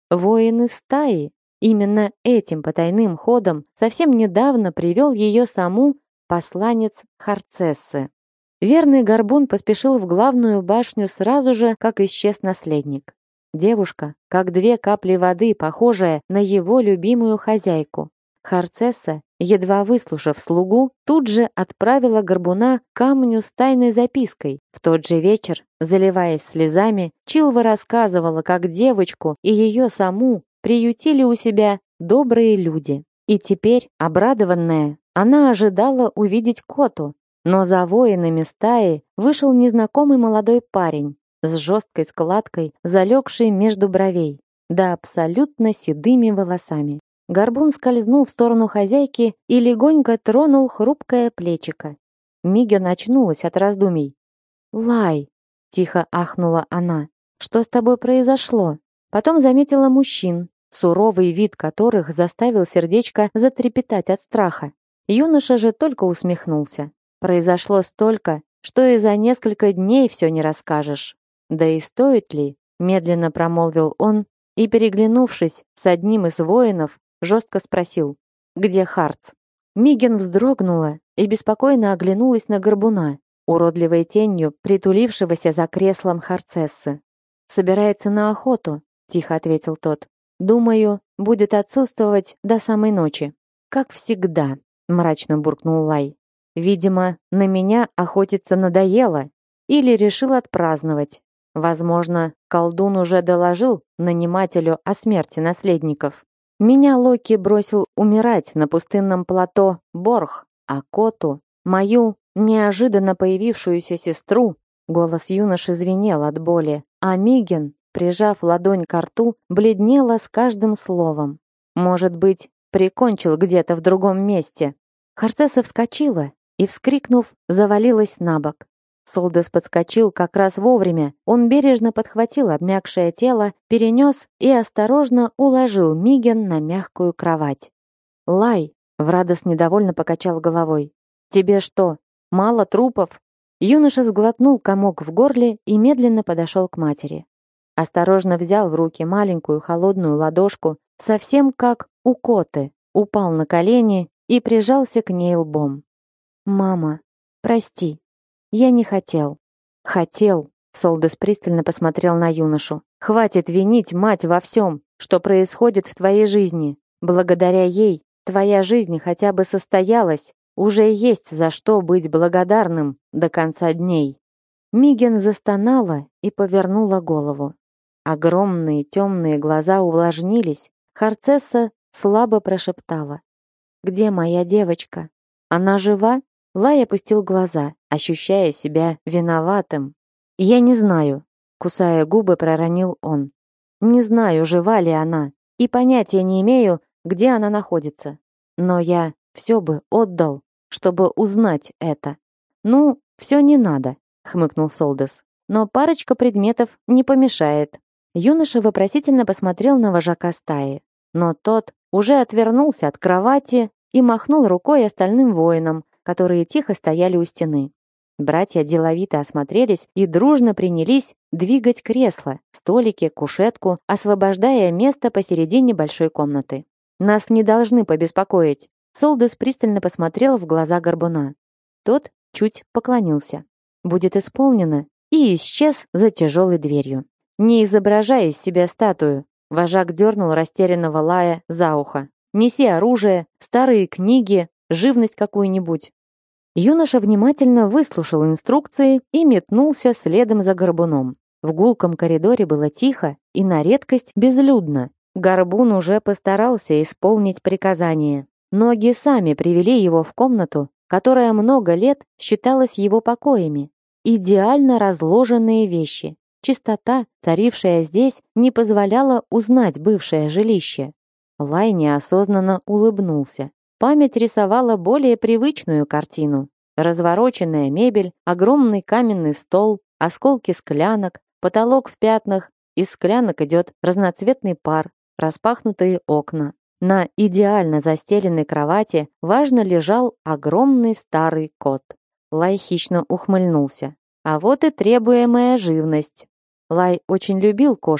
S1: Воины стаи. Именно этим потайным ходом совсем недавно привел ее саму посланец Харцессы. Верный горбун поспешил в главную башню сразу же, как исчез наследник. Девушка, как две капли воды, похожая на его любимую хозяйку. Харцесса, едва выслушав слугу, тут же отправила горбуна к камню с тайной запиской. В тот же вечер, заливаясь слезами, Чилва рассказывала, как девочку и ее саму приютили у себя добрые люди. И теперь, обрадованная, она ожидала увидеть Коту, но за воинами стаи вышел незнакомый молодой парень с жесткой складкой, залегшей между бровей, да абсолютно седыми волосами. Горбун скользнул в сторону хозяйки и легонько тронул хрупкое плечико. Миган очнулась от раздумий. «Лай!» — тихо ахнула она. «Что с тобой произошло?» Потом заметила мужчин, суровый вид которых заставил сердечко затрепетать от страха. Юноша же только усмехнулся. Произошло столько, что и за несколько дней все не расскажешь. Да и стоит ли, медленно промолвил он и, переглянувшись с одним из воинов, жестко спросил: «Где Харц?» Миган вздрогнула и беспокойно оглянулась на горбуна, уродливой тенью притулившегося за креслом Харцессы. «Собирается на охоту», — тихо ответил тот. «Думаю, будет отсутствовать до самой ночи». «Как всегда», — мрачно буркнул Лай. «Видимо, на меня охотиться надоело или решил отпраздновать. Возможно, колдун уже доложил нанимателю о смерти наследников. Меня Локи бросил умирать на пустынном плато Борх, а Коту, мою неожиданно появившуюся сестру». Голос юноши звенел от боли, а Миган, прижав ладонь к рту, бледнела с каждым словом. «Может быть, прикончил где-то в другом месте». Харцесса вскочила и, вскрикнув, завалилась на бок. Солдес подскочил как раз вовремя. Он бережно подхватил обмякшее тело, перенес и осторожно уложил Миган на мягкую кровать. «Лай!» — Врадос недовольно покачал головой. «Тебе что, мало трупов?» Юноша сглотнул комок в горле и медленно подошел к матери. Осторожно взял в руки маленькую холодную ладошку, совсем как у Коты, упал на колени и прижался к ней лбом. «Мама, прости, я не хотел». «Хотел», — Солдес пристально посмотрел на юношу. «Хватит винить мать во всем, что происходит в твоей жизни. Благодаря ей твоя жизнь хотя бы состоялась, уже есть за что быть благодарным до конца дней». Миган застонала и повернула голову. Огромные темные глаза увлажнились. Харцесса слабо прошептала: «Где моя девочка? Она жива?» Лай опустил глаза, ощущая себя виноватым. «Я не знаю», — кусая губы, проронил он. «Не знаю, жива ли она, и понятия не имею, где она находится. Но я все бы отдал, чтобы узнать это». «Ну, все не надо», — хмыкнул Солдес. «Но парочка предметов не помешает». Юноша вопросительно посмотрел на вожака стаи, но тот уже отвернулся от кровати и махнул рукой остальным воинам, которые тихо стояли у стены. Братья деловито осмотрелись и дружно принялись двигать кресла, столики, кушетку, освобождая место посередине большой комнаты. «Нас не должны побеспокоить», — Солдес пристально посмотрел в глаза горбуна. Тот чуть поклонился. «Будет исполнено», и исчез за тяжелой дверью. «Не изображай из себя статую», — вожак дернул растерянного Лая за ухо. «Неси оружие, старые книги, живность какую-нибудь». Юноша внимательно выслушал инструкции и метнулся следом за горбуном. В гулком коридоре было тихо и на редкость безлюдно. Горбун уже постарался исполнить приказание. Ноги сами привели его в комнату, которая много лет считалась его покоями. Идеально разложенные вещи. Чистота, царившая здесь, не позволяла узнать бывшее жилище. Лай неосознанно улыбнулся. Память рисовала более привычную картину. Развороченная мебель, огромный каменный стол, осколки склянок, потолок в пятнах, из склянок идет разноцветный пар, распахнутые окна. На идеально застеленной кровати важно лежал огромный старый кот. Лай хищно ухмыльнулся. А вот и требуемая живность. Лай очень любил кошек,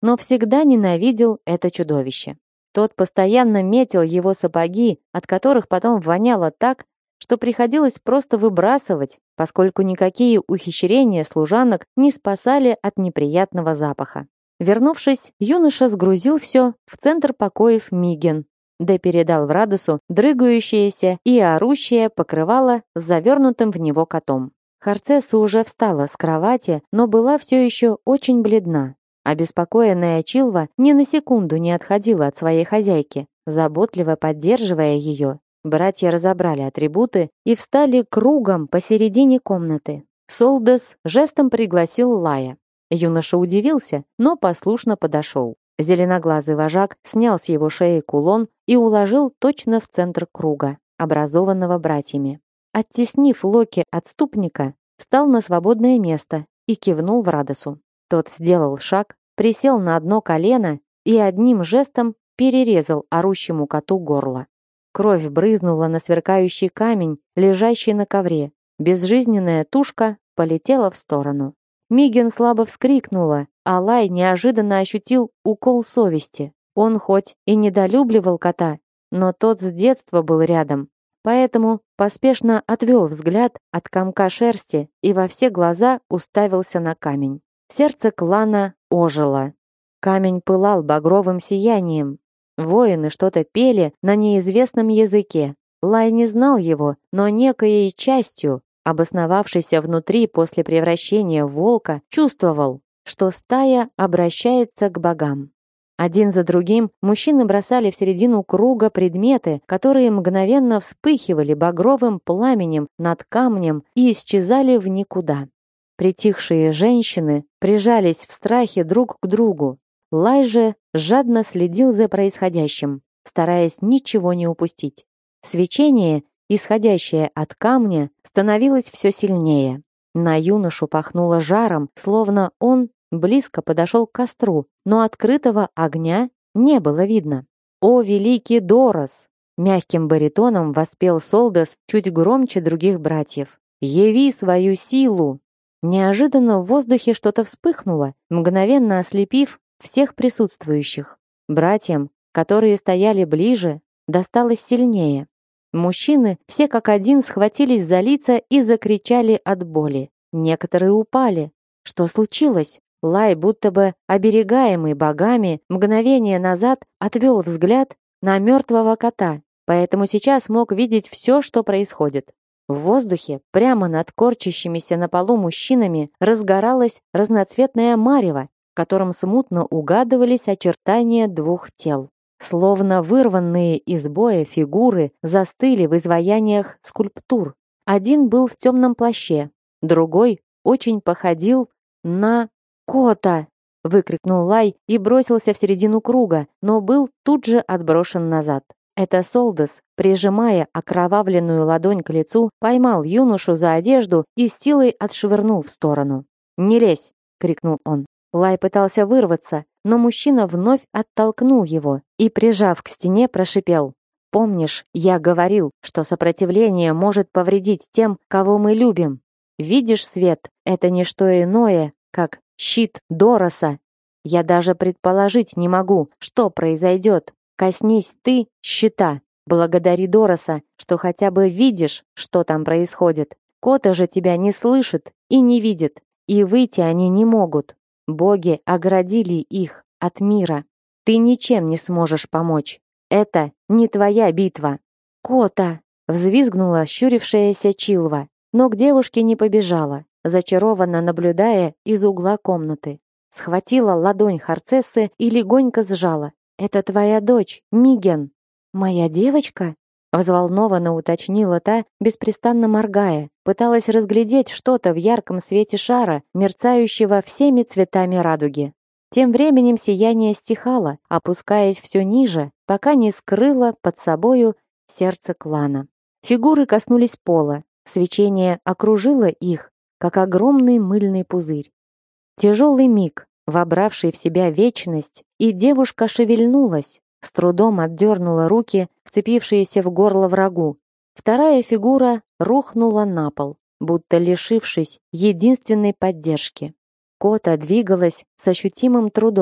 S1: но всегда ненавидел это чудовище. Тот постоянно метил его сапоги, от которых потом воняло так, что приходилось просто выбрасывать, поскольку никакие ухищрения служанок не спасали от неприятного запаха. Вернувшись, юноша сгрузил все в центр покоев Миген, да передал Врадусу дрыгающееся и орущее покрывало с завернутым в него котом. Харцесса уже встала с кровати, но была все еще очень бледна. Обеспокоенная Чилва ни на секунду не отходила от своей хозяйки, заботливо поддерживая ее. Братья разобрали атрибуты и встали кругом посередине комнаты. Солдес жестом пригласил Лая. Юноша удивился, но послушно подошел. Зеленоглазый вожак снял с его шеи кулон и уложил точно в центр круга, образованного братьями. Оттеснив Локи отступника, встал на свободное место и кивнул Врадосу. Тот сделал шаг, присел на одно колено и одним жестом перерезал орущему коту горло. Кровь брызнула на сверкающий камень, лежащий на ковре. Безжизненная тушка полетела в сторону. Миген слабо вскрикнула, а Лай неожиданно ощутил укол совести. Он хоть и недолюбливал кота, но тот с детства был рядом, поэтому поспешно отвел взгляд от комка шерсти и во все глаза уставился на камень. Сердце клана ожило. Камень пылал багровым сиянием. Воины что-то пели на неизвестном языке. Лай не знал его, но некоей частью, обосновавшейся внутри после превращения в волка, чувствовал, что стая обращается к богам. Один за другим мужчины бросали в середину круга предметы, которые мгновенно вспыхивали багровым пламенем над камнем и исчезали в никуда. Притихшие женщины прижались в страхе друг к другу. Лай же жадно следил за происходящим, стараясь ничего не упустить. Свечение, исходящее от камня, становилось все сильнее. На юношу пахнуло жаром, словно он близко подошел к костру, но открытого огня не было видно. «О, великий Дорос!» — мягким баритоном воспел Солдес чуть громче других братьев. «Яви свою силу!» Неожиданно в воздухе что-то вспыхнуло, мгновенно ослепив всех присутствующих. Братьям, которые стояли ближе, досталось сильнее. Мужчины все как один схватились за лица и закричали от боли. Некоторые упали. Что случилось? Лай, будто бы оберегаемый богами, мгновение назад отвел взгляд на мертвого кота, поэтому сейчас мог видеть все, что происходит. В воздухе, прямо над корчащимися на полу мужчинами, разгоралось разноцветное марево, в котором смутно угадывались очертания двух тел. Словно вырванные из боя фигуры застыли в изваяниях скульптур. Один был в темном плаще, другой очень походил на кота. Выкрикнул Лай и бросился в середину круга, но был тут же отброшен назад. Это Солдес, прижимая окровавленную ладонь к лицу, поймал юношу за одежду и с силой отшвырнул в сторону. «Не лезь!» — крикнул он. Лай пытался вырваться, но мужчина вновь оттолкнул его и, прижав к стене, прошипел: «Помнишь, я говорил, что сопротивление может повредить тем, кого мы любим? Видишь свет? Это не что иное, как щит Дороса. Я даже предположить не могу, что произойдет. Коснись ты щита. Благодари Дороса, что хотя бы видишь, что там происходит. Кота же тебя не слышит и не видит, и выйти они не могут. Боги оградили их от мира. Ты ничем не сможешь помочь. Это не твоя битва». «Кота!» — взвизгнула щурившаяся Чилва, но к девушке не побежала, зачарованно наблюдая из угла комнаты. Схватила ладонь Харцессы и легонько сжала. «Это твоя дочь, Миген». «Моя девочка?» — взволнованно уточнила та, беспрестанно моргая, пыталась разглядеть что-то в ярком свете шара, мерцающего всеми цветами радуги. Тем временем сияние стихало, опускаясь все ниже, пока не скрыло под собою сердце клана. Фигуры коснулись пола, свечение окружило их, как огромный мыльный пузырь. Тяжелый миг, вобравший в себя вечность, и девушка шевельнулась, с трудом отдернула руки, вцепившиеся в горло врагу. Вторая фигура рухнула на пол, будто лишившись единственной поддержки. Кота двигалась с ощутимым трудом.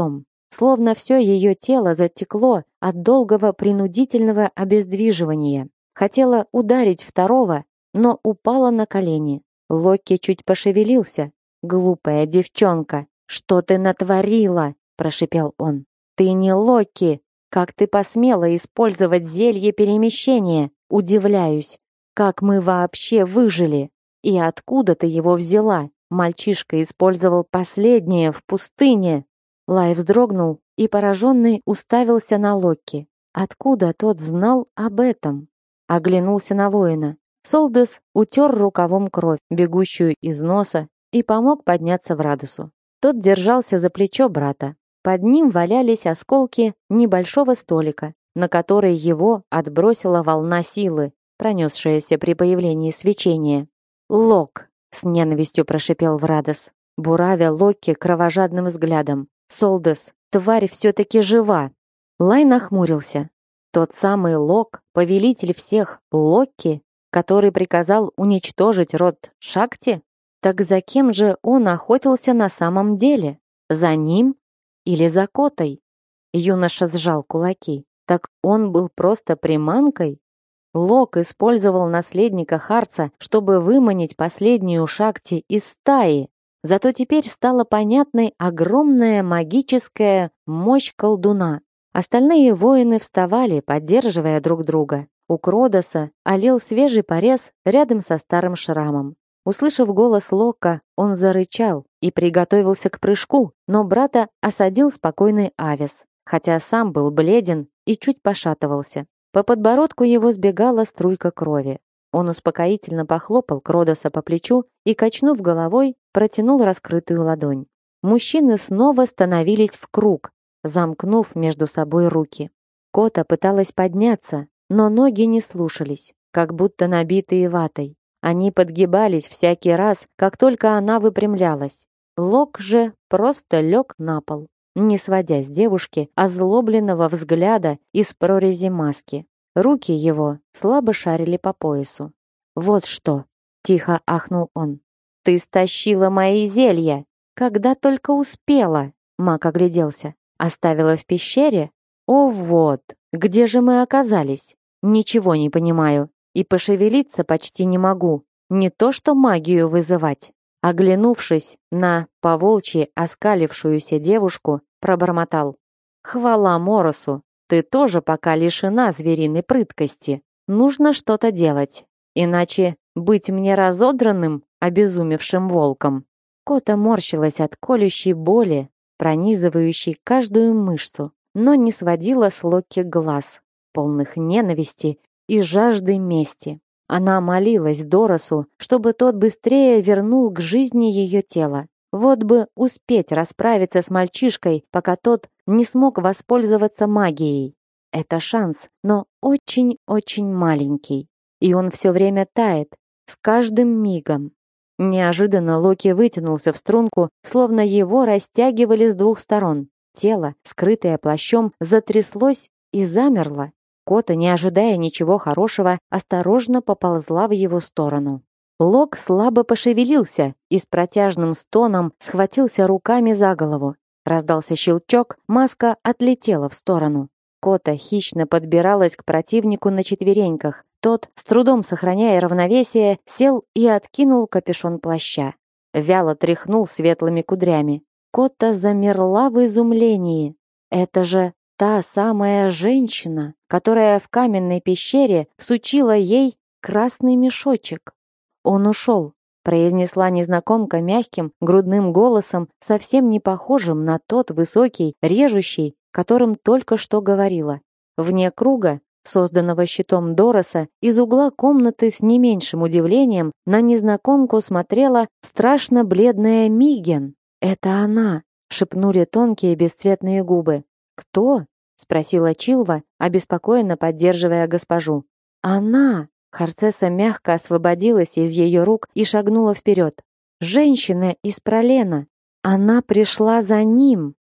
S1: словно все ее тело затекло от долгого принудительного обездвиживания. Хотела ударить второго, но упала на колени. Локи чуть пошевелился. «Глупая девчонка, что ты натворила?» – прошипел он. «Ты не Локи! Как ты посмела использовать зелье перемещения? Удивляюсь, как мы вообще выжили? И откуда ты его взяла? Мальчишка использовал последнее в пустыне!» Лай вздрогнул и, пораженный, уставился на Локи. Откуда тот знал об этом? Оглянулся на воина. Солдес утер рукавом кровь, бегущую из носа, и помог подняться в Радосу. Тот держался за плечо брата. Под ним валялись осколки небольшого столика, на который его отбросила волна силы, пронесшаяся при появлении свечения. «Лок!» — с ненавистью прошипел Врадос, буравя Локи кровожадным взглядом. «Солдес, тварь все-таки жива!» Лай нахмурился. Тот самый Лок, повелитель всех Локи, который приказал уничтожить род Шакти? Так за кем же он охотился на самом деле? За ним или за Котой? Юноша сжал кулаки. Так он был просто приманкой? Лок использовал наследника Харца, чтобы выманить последнюю Шакти из стаи. Зато теперь стала понятной огромная магическая мощь колдуна. Остальные воины вставали, поддерживая друг друга. У Кродоса олел свежий порез рядом со старым шрамом. Услышав голос Лока, он зарычал и приготовился к прыжку, но брата осадил спокойный Авес, хотя сам был бледен и чуть пошатывался. По подбородку его сбегала струйка крови. Он успокоительно похлопал Кродоса по плечу и, качнув головой, протянул раскрытую ладонь. Мужчины снова становились в круг, замкнув между собой руки. Кота пыталась подняться, но ноги не слушались, как будто набитые ватой. Они подгибались всякий раз, как только она выпрямлялась. Лок же просто лег на пол, не сводя с девушки озлобленного взгляда из прорези маски. Руки его слабо шарили по поясу. «Вот что!» — тихо ахнул он. «Ты стащила мои зелья! Когда только успела!» Маг огляделся. «Оставила в пещере? О, вот! Где же мы оказались? Ничего не понимаю. И пошевелиться почти не могу. Не то что магию вызывать». Оглянувшись на поволчьи оскалившуюся девушку, пробормотал. «Хвала Моросу! Ты тоже пока лишена звериной прыткости. Нужно что-то делать. Иначе быть мне разодранным, обезумевшим волком». Кота морщилась от колющей боли, пронизывающей каждую мышцу, но не сводила с Локи глаз, полных ненависти и жажды мести. Она молилась Доросу, чтобы тот быстрее вернул к жизни ее тело. Вот бы успеть расправиться с мальчишкой, пока тот не смог воспользоваться магией. Это шанс, но очень-очень маленький. И он все время тает, с каждым мигом. Неожиданно Локи вытянулся в струнку, словно его растягивали с двух сторон. Тело, скрытое плащом, затряслось и замерло. Кота, не ожидая ничего хорошего, осторожно поползла в его сторону. Лок слабо пошевелился и с протяжным стоном схватился руками за голову. Раздался щелчок, маска отлетела в сторону. Кота хищно подбиралась к противнику на четвереньках. Тот, с трудом сохраняя равновесие, сел и откинул капюшон плаща. Вяло тряхнул светлыми кудрями. Кота замерла в изумлении. Это же та самая женщина, которая в каменной пещере всучила ей красный мешочек. «Он ушел», — произнесла незнакомка мягким, грудным голосом, совсем не похожим на тот высокий, режущий, которым только что говорила. Вне круга, созданного щитом Дороса, из угла комнаты с не меньшим удивлением на незнакомку смотрела страшно бледная Миген. «Это она», — шепнули тонкие бесцветные губы. «Кто?» — спросила Чилва, обеспокоенно поддерживая госпожу. «Она!» — Харцесса мягко освободилась из ее рук и шагнула вперед. «Женщина из Пролена! Она пришла за ним!»